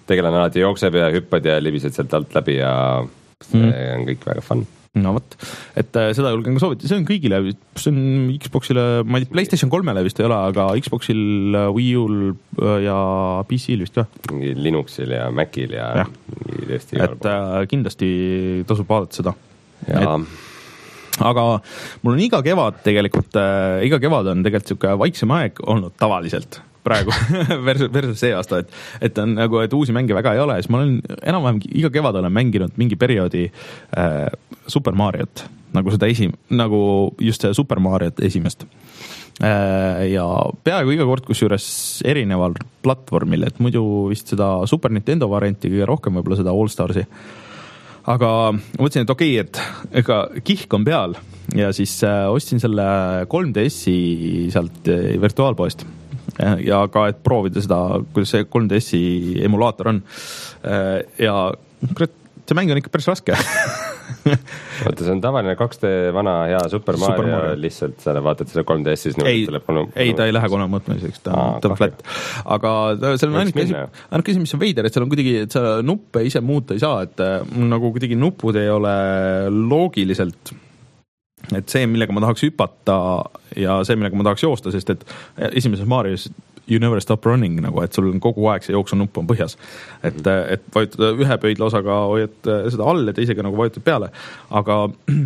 tegelane alati jookseb ja hüppad ja libised sealt alt läbi ja see mm. on kõik väga fun. No vot, et äh, seda julgen ka soovita, see on kõigile, see on Xboxile, ma ei tea, PlayStation kolmele vist ei ole, aga Xboxil, Wii U'l ja P C-l vist ka. Linuxil ja Macil ja, ja. Tõesti et äh, kindlasti tasub vaadata seda. Ja. Aga mul on iga kevad tegelikult, äh, iga kevad on tegelikult siuke vaiksem aeg olnud tavaliselt praegu versus, versus see aasta, et, et on nagu, et uusi mänge väga ei ole, siis ma olen enam-vähem iga kevad olen mänginud mingi perioodi äh, Super Mariot, nagu seda esi, nagu just see Super Mariot esimest. Äh, ja peaaegu iga kord, kusjuures erineval platvormil, et muidu vist seda Super Nintendo varianti kõige rohkem võib-olla seda All Starsi. Aga mõtlesin, et okei, et ega kihk on peal ja siis äh, ostsin selle kolm D S-i sealt äh, virtuaalpoest. Ja ka, et proovida seda, kuidas see kolm D S-i emulaator on. Ja see mäng on ikka päris raske. Vaata, see on tavaline kaks D vana hea Super Mario, Super Mario. Lihtsalt sa vaatad seda kolm D S-is ei, ei, ta ei lähe kone mõõtmiseks, ta, Aa, ta on flat. Aga seal on ainuke asi, ainuke asi, mis on veider, et seal on kuidagi, et sa nuppe ise muuta ei saa, et nagu kuidagi nupud ei ole loogiliselt, et see, millega ma tahaks hüpata ja see, millega ma tahaks joosta, sest et esimeses Marios you never stop running, nagu, et sul on kogu aeg see jooksunupp on põhjas. Et, et vajutada ühe pöidla osaga hoiad seda all ja teisega nagu vajutad peale. Aga,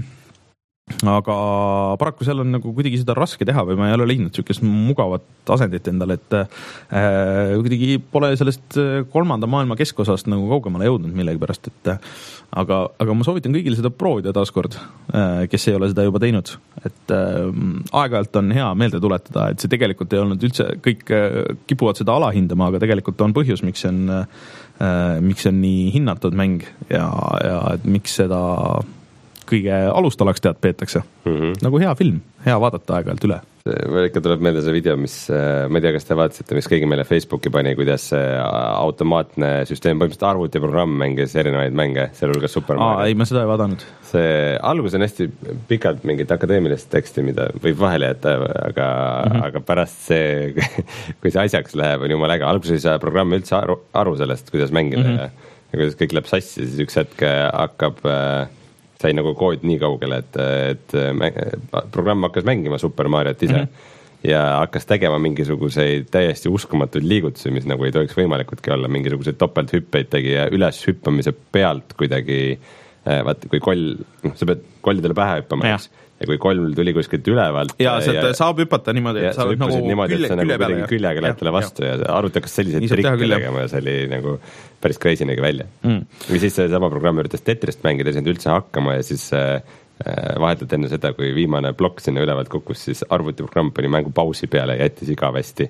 aga paraku seal on nagu kuidagi seda raske teha või ma ei ole leidnud niisugust mugavat asendit endale, et äh, kuidagi pole sellest kolmanda maailma keskosast nagu kaugemale jõudnud millegi pärast, et aga, aga ma soovitan kõigile seda proovida taaskord, äh, kes ei ole seda juba teinud, et äh, aeg-ajalt on hea meelde tuletada, et see tegelikult ei olnud üldse, kõik äh, kipuvad seda alahindama, aga tegelikult on põhjus, miks on, äh, miks on nii hinnatud mäng ja, ja et miks seda kõige alustalaks tead peetakse. Mm-hmm. Nagu hea film, hea vaadata aeg-ajalt üle. Veel ikka tuleb meelde see video, mis, ma ei tea, kas te vaatasite, mis kõigi meile Facebooki pani, kuidas automaatne süsteem, põhimõtteliselt arvutiprogramm mängis erinevaid mänge, seal hulgas Super Mario. Aa, ei, ma seda ei vaadanud. See algus on hästi pikalt mingit akadeemilist teksti, mida võib vahele jätta, aga, mm-hmm. aga pärast see, kui see asjaks läheb, on jumal äge. Alguses ei saa programm üldse aru, aru sellest, kuidas mängida mm-hmm. ja, ja kuidas kõik läheb sassi, siis üks hetk hakkab sai nagu kood nii kaugele, et, et programm hakkas mängima Super Mariot ise mm-hmm. ja hakkas tegema mingisuguseid täiesti uskumatuid liigutusi, mis nagu ei tohiks võimalikudki olla, mingisuguseid topelthüppeid tegi ja üles hüppamise pealt kuidagi, vaat kui koll, no, sa pead kollidele pähe hüppama, eks, ja kui kolm tuli kuskilt ülevalt ja, ja saab hüpata niimoodi, et sa oled nagu niimoodi, külje, külje peale ja küljega läheb talle vastu ja, ja arvuti hakkas selliseid trikke tegema ja see oli nagu päris crazy nägi välja mm. või siis see sama programm üritas Tetrist mängida, ei saanud üldse hakkama ja siis äh, vahetult enne seda, kui viimane plokk sinna ülevalt kukkus, siis arvutiprogramm pani mängu pausi peale ja jättis igavesti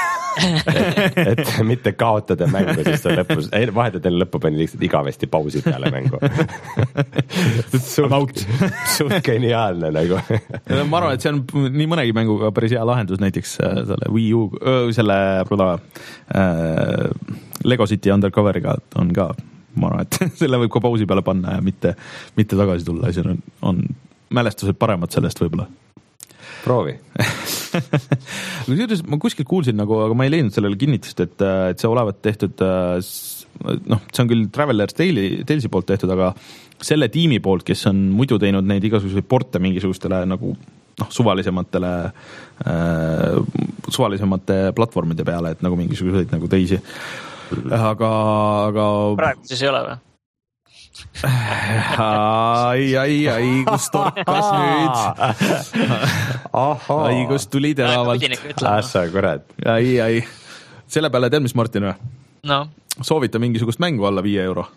et, et mitte kaotada mängu, siis sa lõpus, vahetult enne lõppu pani lihtsalt igavesti pausi peale mängu suht, suht geniaalne nagu ma arvan, et see on nii mõnegi mänguga päris hea lahendus, näiteks selle Wii U, selle äh, Lego City Undercoveriga on ka ma arvan, et selle võib ka pausi peale panna ja mitte, mitte tagasi tulla, see on, on mälestused paremad sellest võib-olla. Proovi. ma kuskil kuulsin nagu, aga ma ei leidnud sellele kinnitust, et, et see olevat tehtud, noh, see on küll Traveler's Talesi poolt tehtud, aga selle tiimi poolt, kes on muidu teinud neid igasuguseid porte mingisugustele nagu noh, suvalisematele äh, suvalisemate platvormide peale, et nagu mingisuguseid nagu teisi aga, aga praegu siis ei ole või? ai, ai, ai, kus torkas nüüd ai, kus tuli teravalt ässa, kurat ai, ai, selle peale tead, mis Martin või? No. Soovita mingisugust mängu alla viie euro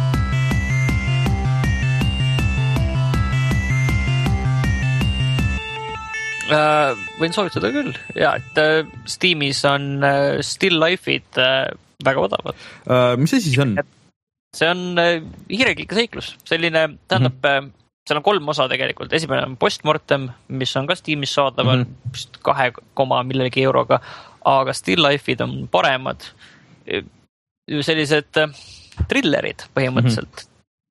Uh, võin soovitada küll, ja, et uh, Steamis on uh, Still Life'id uh, väga odavad. Uh, mis asi see on? See on uh, hiireklike seiklus, selline, tähendab, mm-hmm. seal on kolm osa tegelikult, esimene on Postmortem, mis on ka Steamis saadaval mm-hmm. kahe koma millegi euroga, aga Still Life'id on paremad, sellised uh, trillerid põhimõtteliselt. Mm-hmm.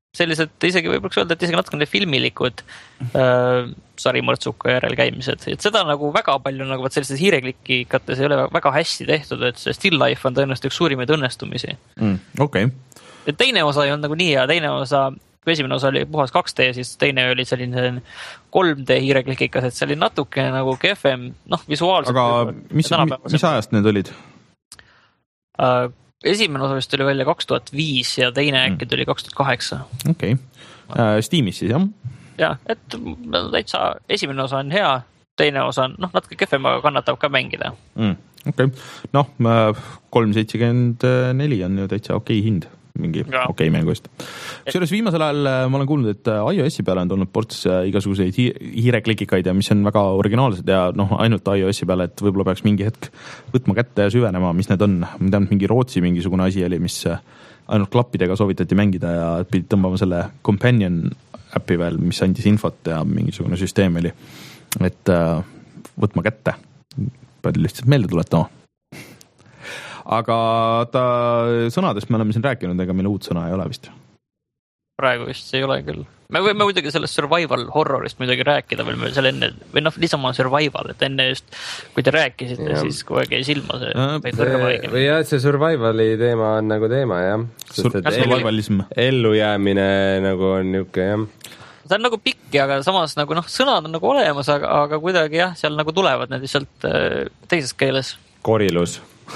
sellised isegi võiks öelda, et isegi natukene filmilikud äh, sarimõrtsuka järel käimised. Et seda nagu väga palju nagu vaat sellistes hiireklikikates ei ole väga hästi tehtud, et see Still Life on tõenäoliselt üks suurimaid õnnestumisi. Mm, okei. Okay. Teine osa ei olnud nagu nii hea, teine osa, kui esimene osa oli puhas kaks D, siis teine oli selline kolm D hiireklikikas, et see oli natuke nagu kehvem, noh, visuaalselt. Aga mis, mis ajast need olid? Uh, esimene osa vist tuli välja kaks tuhat viis ja teine äkki tuli kaks tuhat kaheksa. Okei. Okay. Steamis siis, jah? Jah, et täitsa esimene osa on hea, teine osa on noh, natuke kehvem, aga kannatab ka mängida. Mm, okei. Okay. Noh, kolm seitsekümmend neli on ju täitsa okei hind. Mingi ja. okei mängust. Seejuures viimasel ajal ma olen kuulnud, et iOS-i peale on tulnud ports igasuguseid hiireklikikaid ja mis on väga originaalsed ja noh, ainult iOS-i peale, et võib-olla peaks mingi hetk võtma kätte ja süvenema, mis need on. Ma tean, mingi Rootsi mingisugune asi oli, mis ainult klappidega soovitati mängida ja pidid tõmbama selle companion äppi veel, mis andis infot ja mingisugune süsteem oli. Et võtma kätte. Pead lihtsalt meelde tuletama. Aga ta sõnadest me oleme siin rääkinud, ega meil uut sõna ei ole vist. Praegu vist ei ole küll. Me võime muidugi sellest survival horrorist muidugi rääkida veel meil seal enne, või noh, lisama survival, et enne just, kui te rääkisite, ja. Siis kogu aeg ei silma see. see või jah, see survivali teema on nagu teema, jah. Sur- survivalism. Ellujäämine nagu on niuke, jah. See on nagu pikki, aga samas nagu noh, sõnad on nagu olemas, aga, aga kuidagi jah, seal nagu tulevad need lihtsalt äh, teises keeles. Korilus.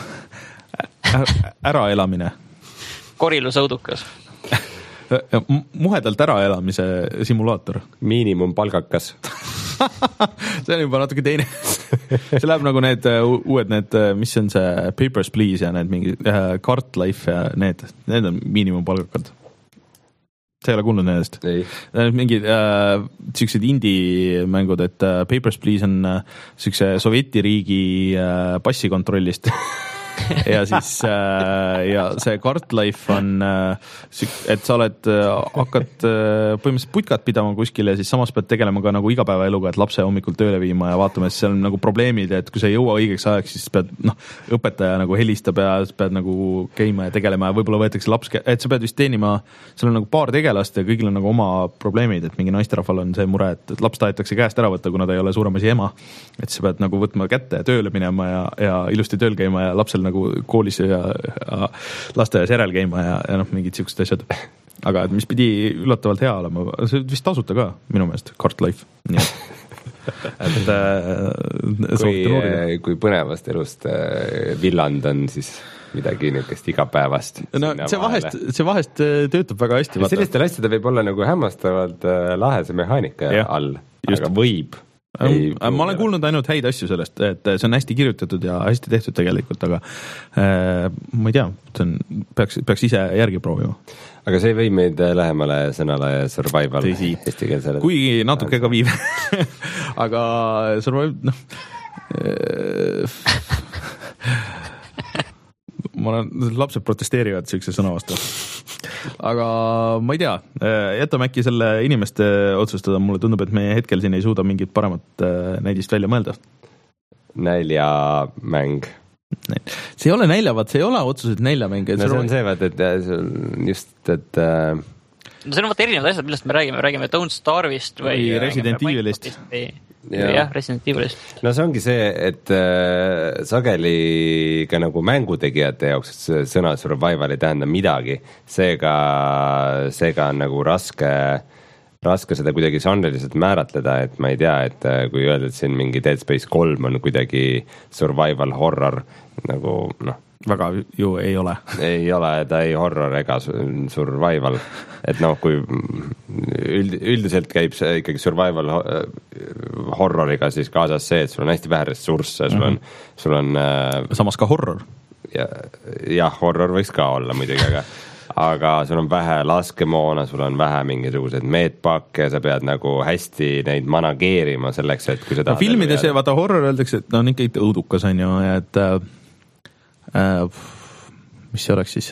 Äraelamine. Korilusõudukas. Muhedalt äraelamise simulaator. Miinimumpalgakas. See on juba natuke teine. See läheb nagu need uued, need, mis on see Papers, Please ja need mingi äh, Cart Life ja need, need on miinimumpalgakad. See ei ole kuulnud nendest? Ei. Mingid äh, siuksed indie mängud, et äh, Papers, Please on äh, siukse Sovetiriigi äh, passikontrollist. ja siis äh, ja see Cartlife on äh, et sa oled äh, hakkad äh, põhimõtteliselt putkat pidama kuskil ja siis samas pead tegelema ka nagu igapäevaeluga, et lapse hommikul tööle viima ja vaatama, et seal on nagu probleemid, et kui sa ei jõua õigeks ajaks, siis pead noh, õpetaja nagu helistab ja pead nagu käima ja tegelema ja võib-olla võetakse laps, et sa pead vist teenima, seal on nagu paar tegelast ja kõigil on nagu oma probleemid, et mingi naisterahval on see mure, et, et laps tahetakse käest ära võtta, kuna ta ei ole suurem asi ema, et sa pead nagu võtma kätte ja tööle minema ja, ja ilusti tööl käima ja lapsel nagu koolis ja, ja lasteaias järel käima ja, ja noh, mingid siuksed asjad. Aga mis pidi üllatavalt hea olema, see vist tasuta ka minu meelest, Cartlife. Nii et äh, kui, kui põnevast elust äh, villand on, siis midagi niukest igapäevast. No see vahest, see vahest töötab väga hästi. Sellistel asjadel võib olla nagu hämmastavalt äh, lahe see mehaanika ja, all, just. Aga võib Ei, ma olen kuulnud ainult häid asju sellest, et see on hästi kirjutatud ja hästi tehtud tegelikult, aga äh, ma ei tea, see on, peaks, peaks ise järgi proovima. Aga see ei või meid lähemale sõnale survival eesti keelsele. Kuigi natuke ka viib. Aga survival, noh äh, ma olen, lapsed protesteerivad siukse sõna vastu. Aga ma ei tea, jätame äkki selle inimeste otsustada, mulle tundub, et me hetkel siin ei suuda mingit paremat näidist välja mõelda. Näljamäng. See ei ole näljavat, see ei ole otsuselt näljamäng. No see on see, vaat, et just, et no see on vaat erinevad asjad, millest me räägime, me räägime Don't Starve'ist või Resident Evilist. Ja. jah, Resident Evilist. No see ongi see, et äh, sageli ka nagu mängutegijate jaoks sõna survival ei tähenda midagi, seega, seega on nagu raske, raske seda kuidagi žanriliselt määratleda, et ma ei tea, et kui öelda, et siin mingi Dead Space kolm on kuidagi survival horror, nagu noh, väga ju ei ole. Ei ole, ta ei horror ega survival. Et noh, kui üld, üldiselt käib see ikkagi survival horroriga siis kaasas see, et sul on hästi vähe ressursse, sul on, sul on samas ka horror. Ja, jah, horror võiks ka olla muidugi, aga aga sul on vähe laskemoona, sul on vähe mingisugused meetpakke ja sa pead nagu hästi neid manageerima selleks, et kui seda no, filmides ja vaata horror öeldakse, et no on ikka õudukas on ju, et Uh, mis see oleks siis?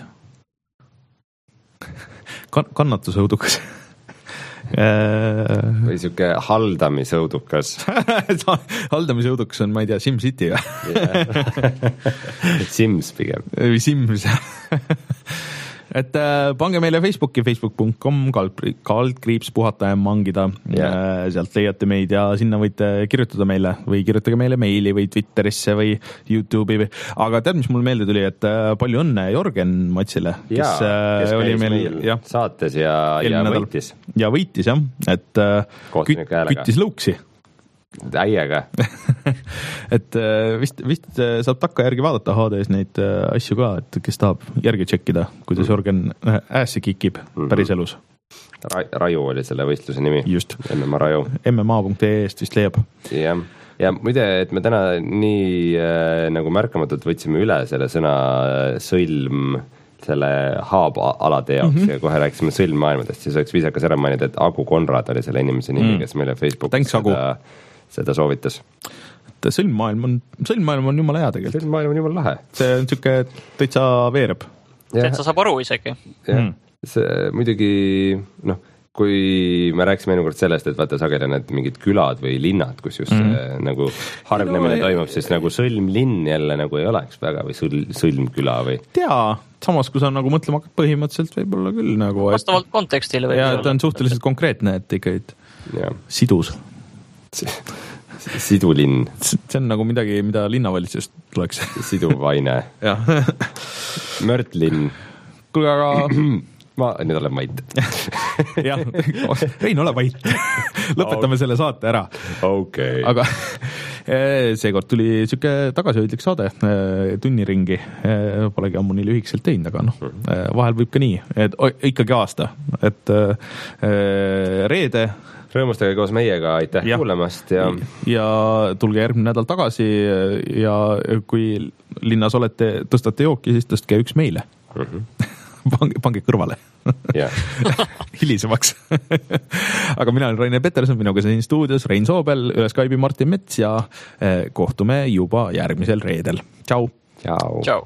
Kan- kannatusõudukas. uh, või siuke haldamisõudukas. Haldamisõudukas on, ma ei tea, SimCity või? Sims pigem. Või Sims. et äh, pange meile Facebooki, facebook punkt com, kaldkriips puhata ja mangida yeah.. Äh, sealt leiate meid ja sinna võite kirjutada meile või kirjutage meile meili või Twitterisse või YouTube'i või, aga tead, mis mul meelde tuli, et äh, palju õnne Jorgen Matsile, kes, ja, kes oli meil, meil jah, saates ja, ja võitis. Ja võitis jah, et äh, küt, küttis lõuksi. Täiega. et vist, vist saab takka järgi vaadata H D-s neid asju ka, et kes tahab järgi tšekkida, kuidas mm. Jorgen äässe kikib mm-hmm. päris elus. Ra- Raju oli selle võistluse nimi. Just. M M A Raju. M M A punkt E E-st vist leiab. Jah. Ja muide, et me täna nii äh, nagu märkamatult võtsime üle selle sõna sõlm selle haab-alade jaoks mm-hmm. ja kohe rääkisime sõlmmaailmadest, siis oleks viisakas ära mainida, et Agu Konrad oli selle inimese nimi, mm. kes meile Facebookis seda, seda soovitas. Et sõlmmaailm on, sõlmmaailm on jumala hea tegelikult. Sõlmmaailm on jumala lahe. See on niisugune täitsa veereb. Täitsa saab aru isegi. Jah, mm. see muidugi, noh, kui me rääksime enne kord sellest, et vaata sageli on need mingid külad või linnad, kus just mm. see, nagu harvnemine no, toimub, siis nagu sõlmlinn jälle nagu ei oleks väga või sõl, sõlmküla või? Tea, samas kui sa nagu mõtlema hakkad põhimõtteliselt võib-olla küll nagu... Vastavalt et, kontekstile. Ja ta on suhteliselt konkreetne, et ikka et sidus. Sidulinn. See on nagu midagi, mida linnavalitsusest tuleks. Siduvaine. Mörtlinn. Kuule, aga... Ma nüüd olen vait. jah, Rein, ole vait. Lõpetame okay. selle saate ära. Okay. Aga seekord tuli siuke tagasihoidlik saade tunniringi. Polegi ammu nii lühikselt teinud, aga noh, vahel võib ka nii, et ikkagi aasta. Et reede rõõmustage koos meiega, aitäh ja. Kuulemast ja... ja tulge järgmine nädal tagasi ja kui linnas olete, tõstate jooki, siis tõstke üks meile. Mhm. Pange, pange kõrvale yeah. hilisemaks aga mina olen Rainer Peterson, minuga siin stuudios Rein Soobel, üle Skype'i Martin Mets ja eh, kohtume juba järgmisel reedel. Tšau! Tšau! Tšau!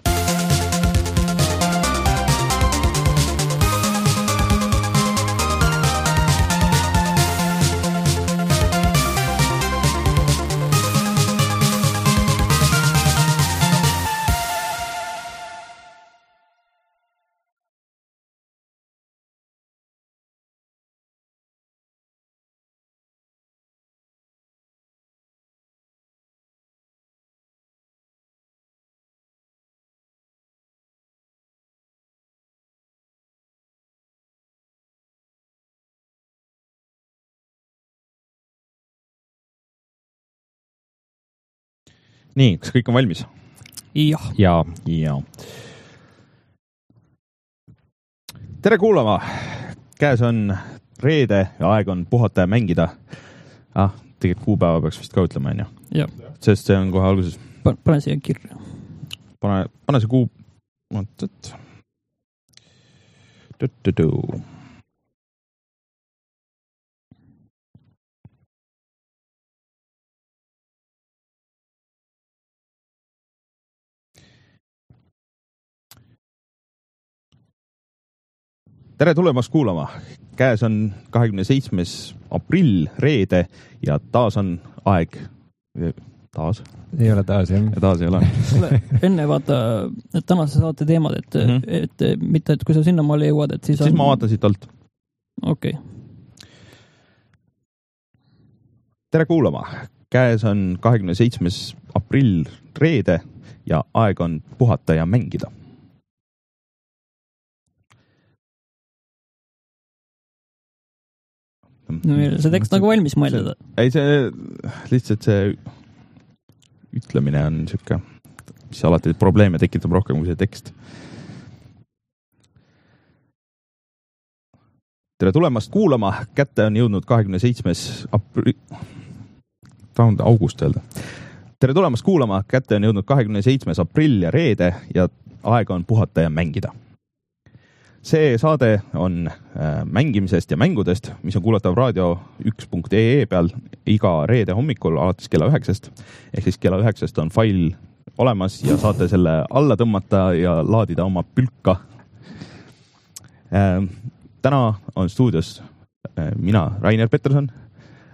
Nii, kas kõik on valmis? Jah. Ja, ja. Tere kuulama! Käes on reede ja aeg on puhata ja mängida. Ah, tegelikult kuupäeva peaks vist ka ütlema, on ju? Jah. Sest see on kohe alguses. Pane siia kirja. Pane, pane see kuu... Mõtted. Tututu. Tere tulemast kuulama. Käes on kahekümne seitsmes aprill, reede ja taas on aeg. Taas? Ei ole taas, jah. Ja taas ei ole. Enne vaata tänase saate teemad, et, mm-hmm. et mitte, et kui sa sinna maale jõuad, et siis Siis on... ma vaatan siit alt. Okei. Okay. Tere kuulama. Käes on kahekümne seitsmes aprill, reede ja aeg on puhata ja mängida. No, see tekst nagu valmis mõeldada. Ei, see lihtsalt see ütlemine on siuke, mis alati probleeme tekitab rohkem kui see tekst. Tere tulemast kuulama. Kätte on jõudnud kahekümne seitsmes aprill... Ta on august öelda. Tere tulemast kuulama. Kätte on jõudnud kahekümne seitsmes aprill ja reede ja aeg on puhata ja mängida. See saade on mängimisest ja mängudest, mis on kuulatav raadio üks punkt E E peal iga reede hommikul alates kella üheksast. Ehk siis kella üheksast on fail olemas ja saate selle alla tõmmata ja laadida oma pülka. Täna on stuudios mina, Rainer Peterson,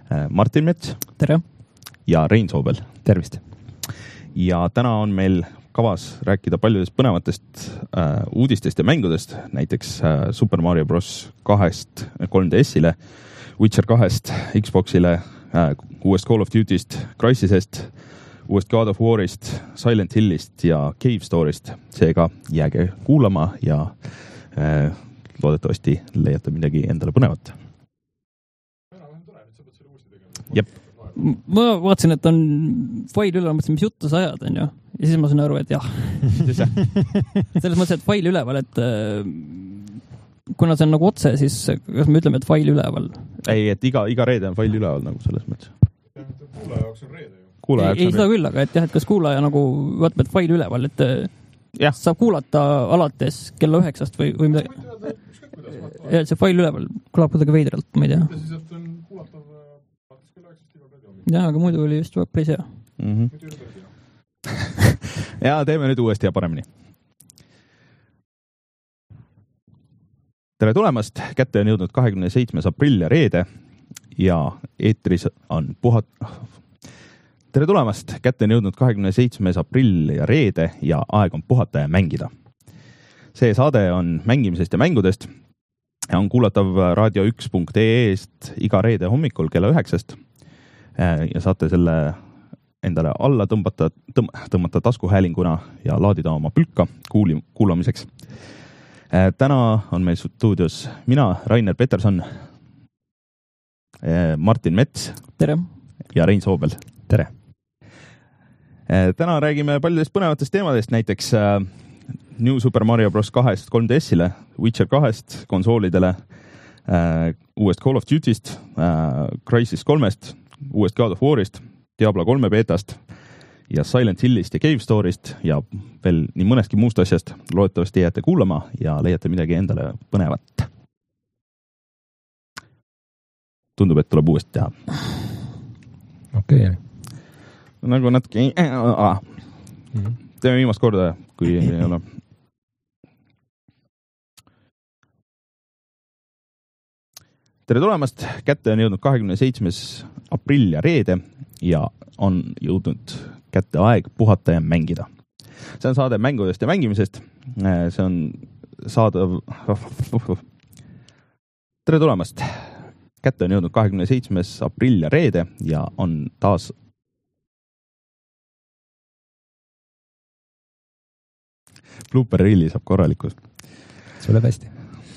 Martin Mets. Tere! Ja Rein Soobel. Tervist! Ja täna on meil kavas rääkida paljudest põnevatest äh, uudistest ja mängudest, näiteks äh, Super Mario Bros. kahest kolm D S-ile, Witcher kahest Xboxile, äh, uuest Call of Duty'st, Crysisest, uuest God of War'ist, Silent Hillist ja Cave Story'st. Seega jääge kuulama ja äh, loodetavasti leiate midagi endale põnevat. Jep. Ma vaatasin, et on fail üleval, mõtlesin, mis juttu sa ajad, on ju. Ja siis ma sain aru, et jah. Selles mõttes, et fail üleval, et kuna see on nagu otse, siis kas me ütleme, et fail üleval? Ei, et iga, iga reede on fail üleval nagu selles mõttes. Kuulaja jaoks on reede ju. Kuulaja ei, ei seda küll, aga et jah, et kas kuulaja nagu võtme, et fail üleval, et ja. Saab kuulata alates kella üheksast või, või midagi. Ja see fail üleval kõlab kuidagi veidralt, ma ei tea. Ja siis, et on kuulatav jah, aga muidu oli just päris hea. Mm-hmm. Ja teeme nüüd uuesti ja paremini. Tere tulemast, kätte on jõudnud kahekümne seitsmes aprill ja reede ja eetris on puhat... Tere tulemast, kätte on jõudnud kahekümne seitsmes aprill ja reede ja aeg on puhata ja mängida. See saade on mängimisest ja mängudest ja on kuulatav raadio üks punkt ee-st iga reede hommikul kella üheksast. Ja saate selle endale alla tõmbata, tõmm, tõmmata taskuhäälinguna ja laadida oma pülka kuuli, kuulamiseks. Täna on meil stuudios mina, Rainer Peterson, Martin Mets. Tere. Ja Rein Soobel. Tere. Täna räägime paljudest põnevatest teemadest, näiteks New Super Mario Bros. kahest kolm D S-ile, Witcher kahest konsoolidele, uuest Call of Duty'st, Crysis kolmest, uuest God of War'ist, Diablo kolme beetast ja Silent Hillist ja Cave Story'st ja veel nii mõnestki muust asjast. Loodetavasti jääte kuulama ja leiate midagi endale põnevat. Tundub, et tuleb uuesti teha. Okei. Okay. Nagu natuke... Teeme viimast korda, kui ei ole... Tere tulemast, kätte on jõudnud kahekümne seitsmes aprill ja reede ja on jõudnud kätte aeg puhata ja mängida. See on saade mängudest ja mängimisest. See on saadav... Tere tulemast, kätte on jõudnud kahekümne seitsmes aprill ja reede ja on taas... Blooper Reeli saab korralikult. See läheb hästi.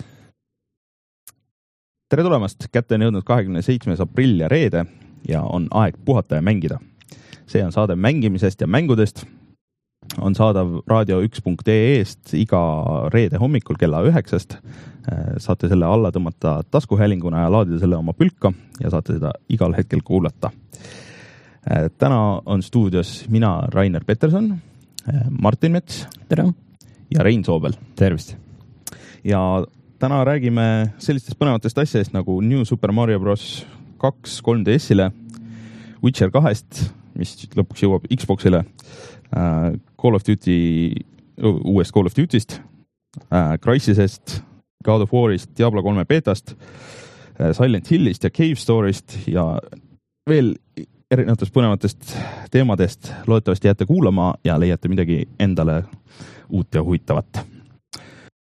Tere tulemast, kätte on jõudnud kahekümne seitsmes aprill ja reede ja on aeg puhata ja mängida. See on saade mängimisest ja mängudest. On saadav raadio üks punkt ee-st iga reede hommikul kella üheksast. Saate selle alla tõmmata taskuhäälinguna ja laadida selle oma pülka ja saate seda igal hetkel kuulata. Täna on stuudios mina, Rainer Peterson, Martin Mets. Tere. Ja Rein Soobel. Tervist. Ja täna räägime sellistest põnevatest asjadest nagu New Super Mario Bros. kaks kolm D S-ile, Witcher kahest, mis lõpuks jõuab Xboxile, Call of Duty, uuest Call of Duty'st, Crysisest, God of War'ist, Diablo kolme beetast, Silent Hillist ja Cave Story'st ja veel erinevatest põnevatest teemadest. Loodetavasti jääte kuulama ja leiate midagi endale uut ja huvitavat.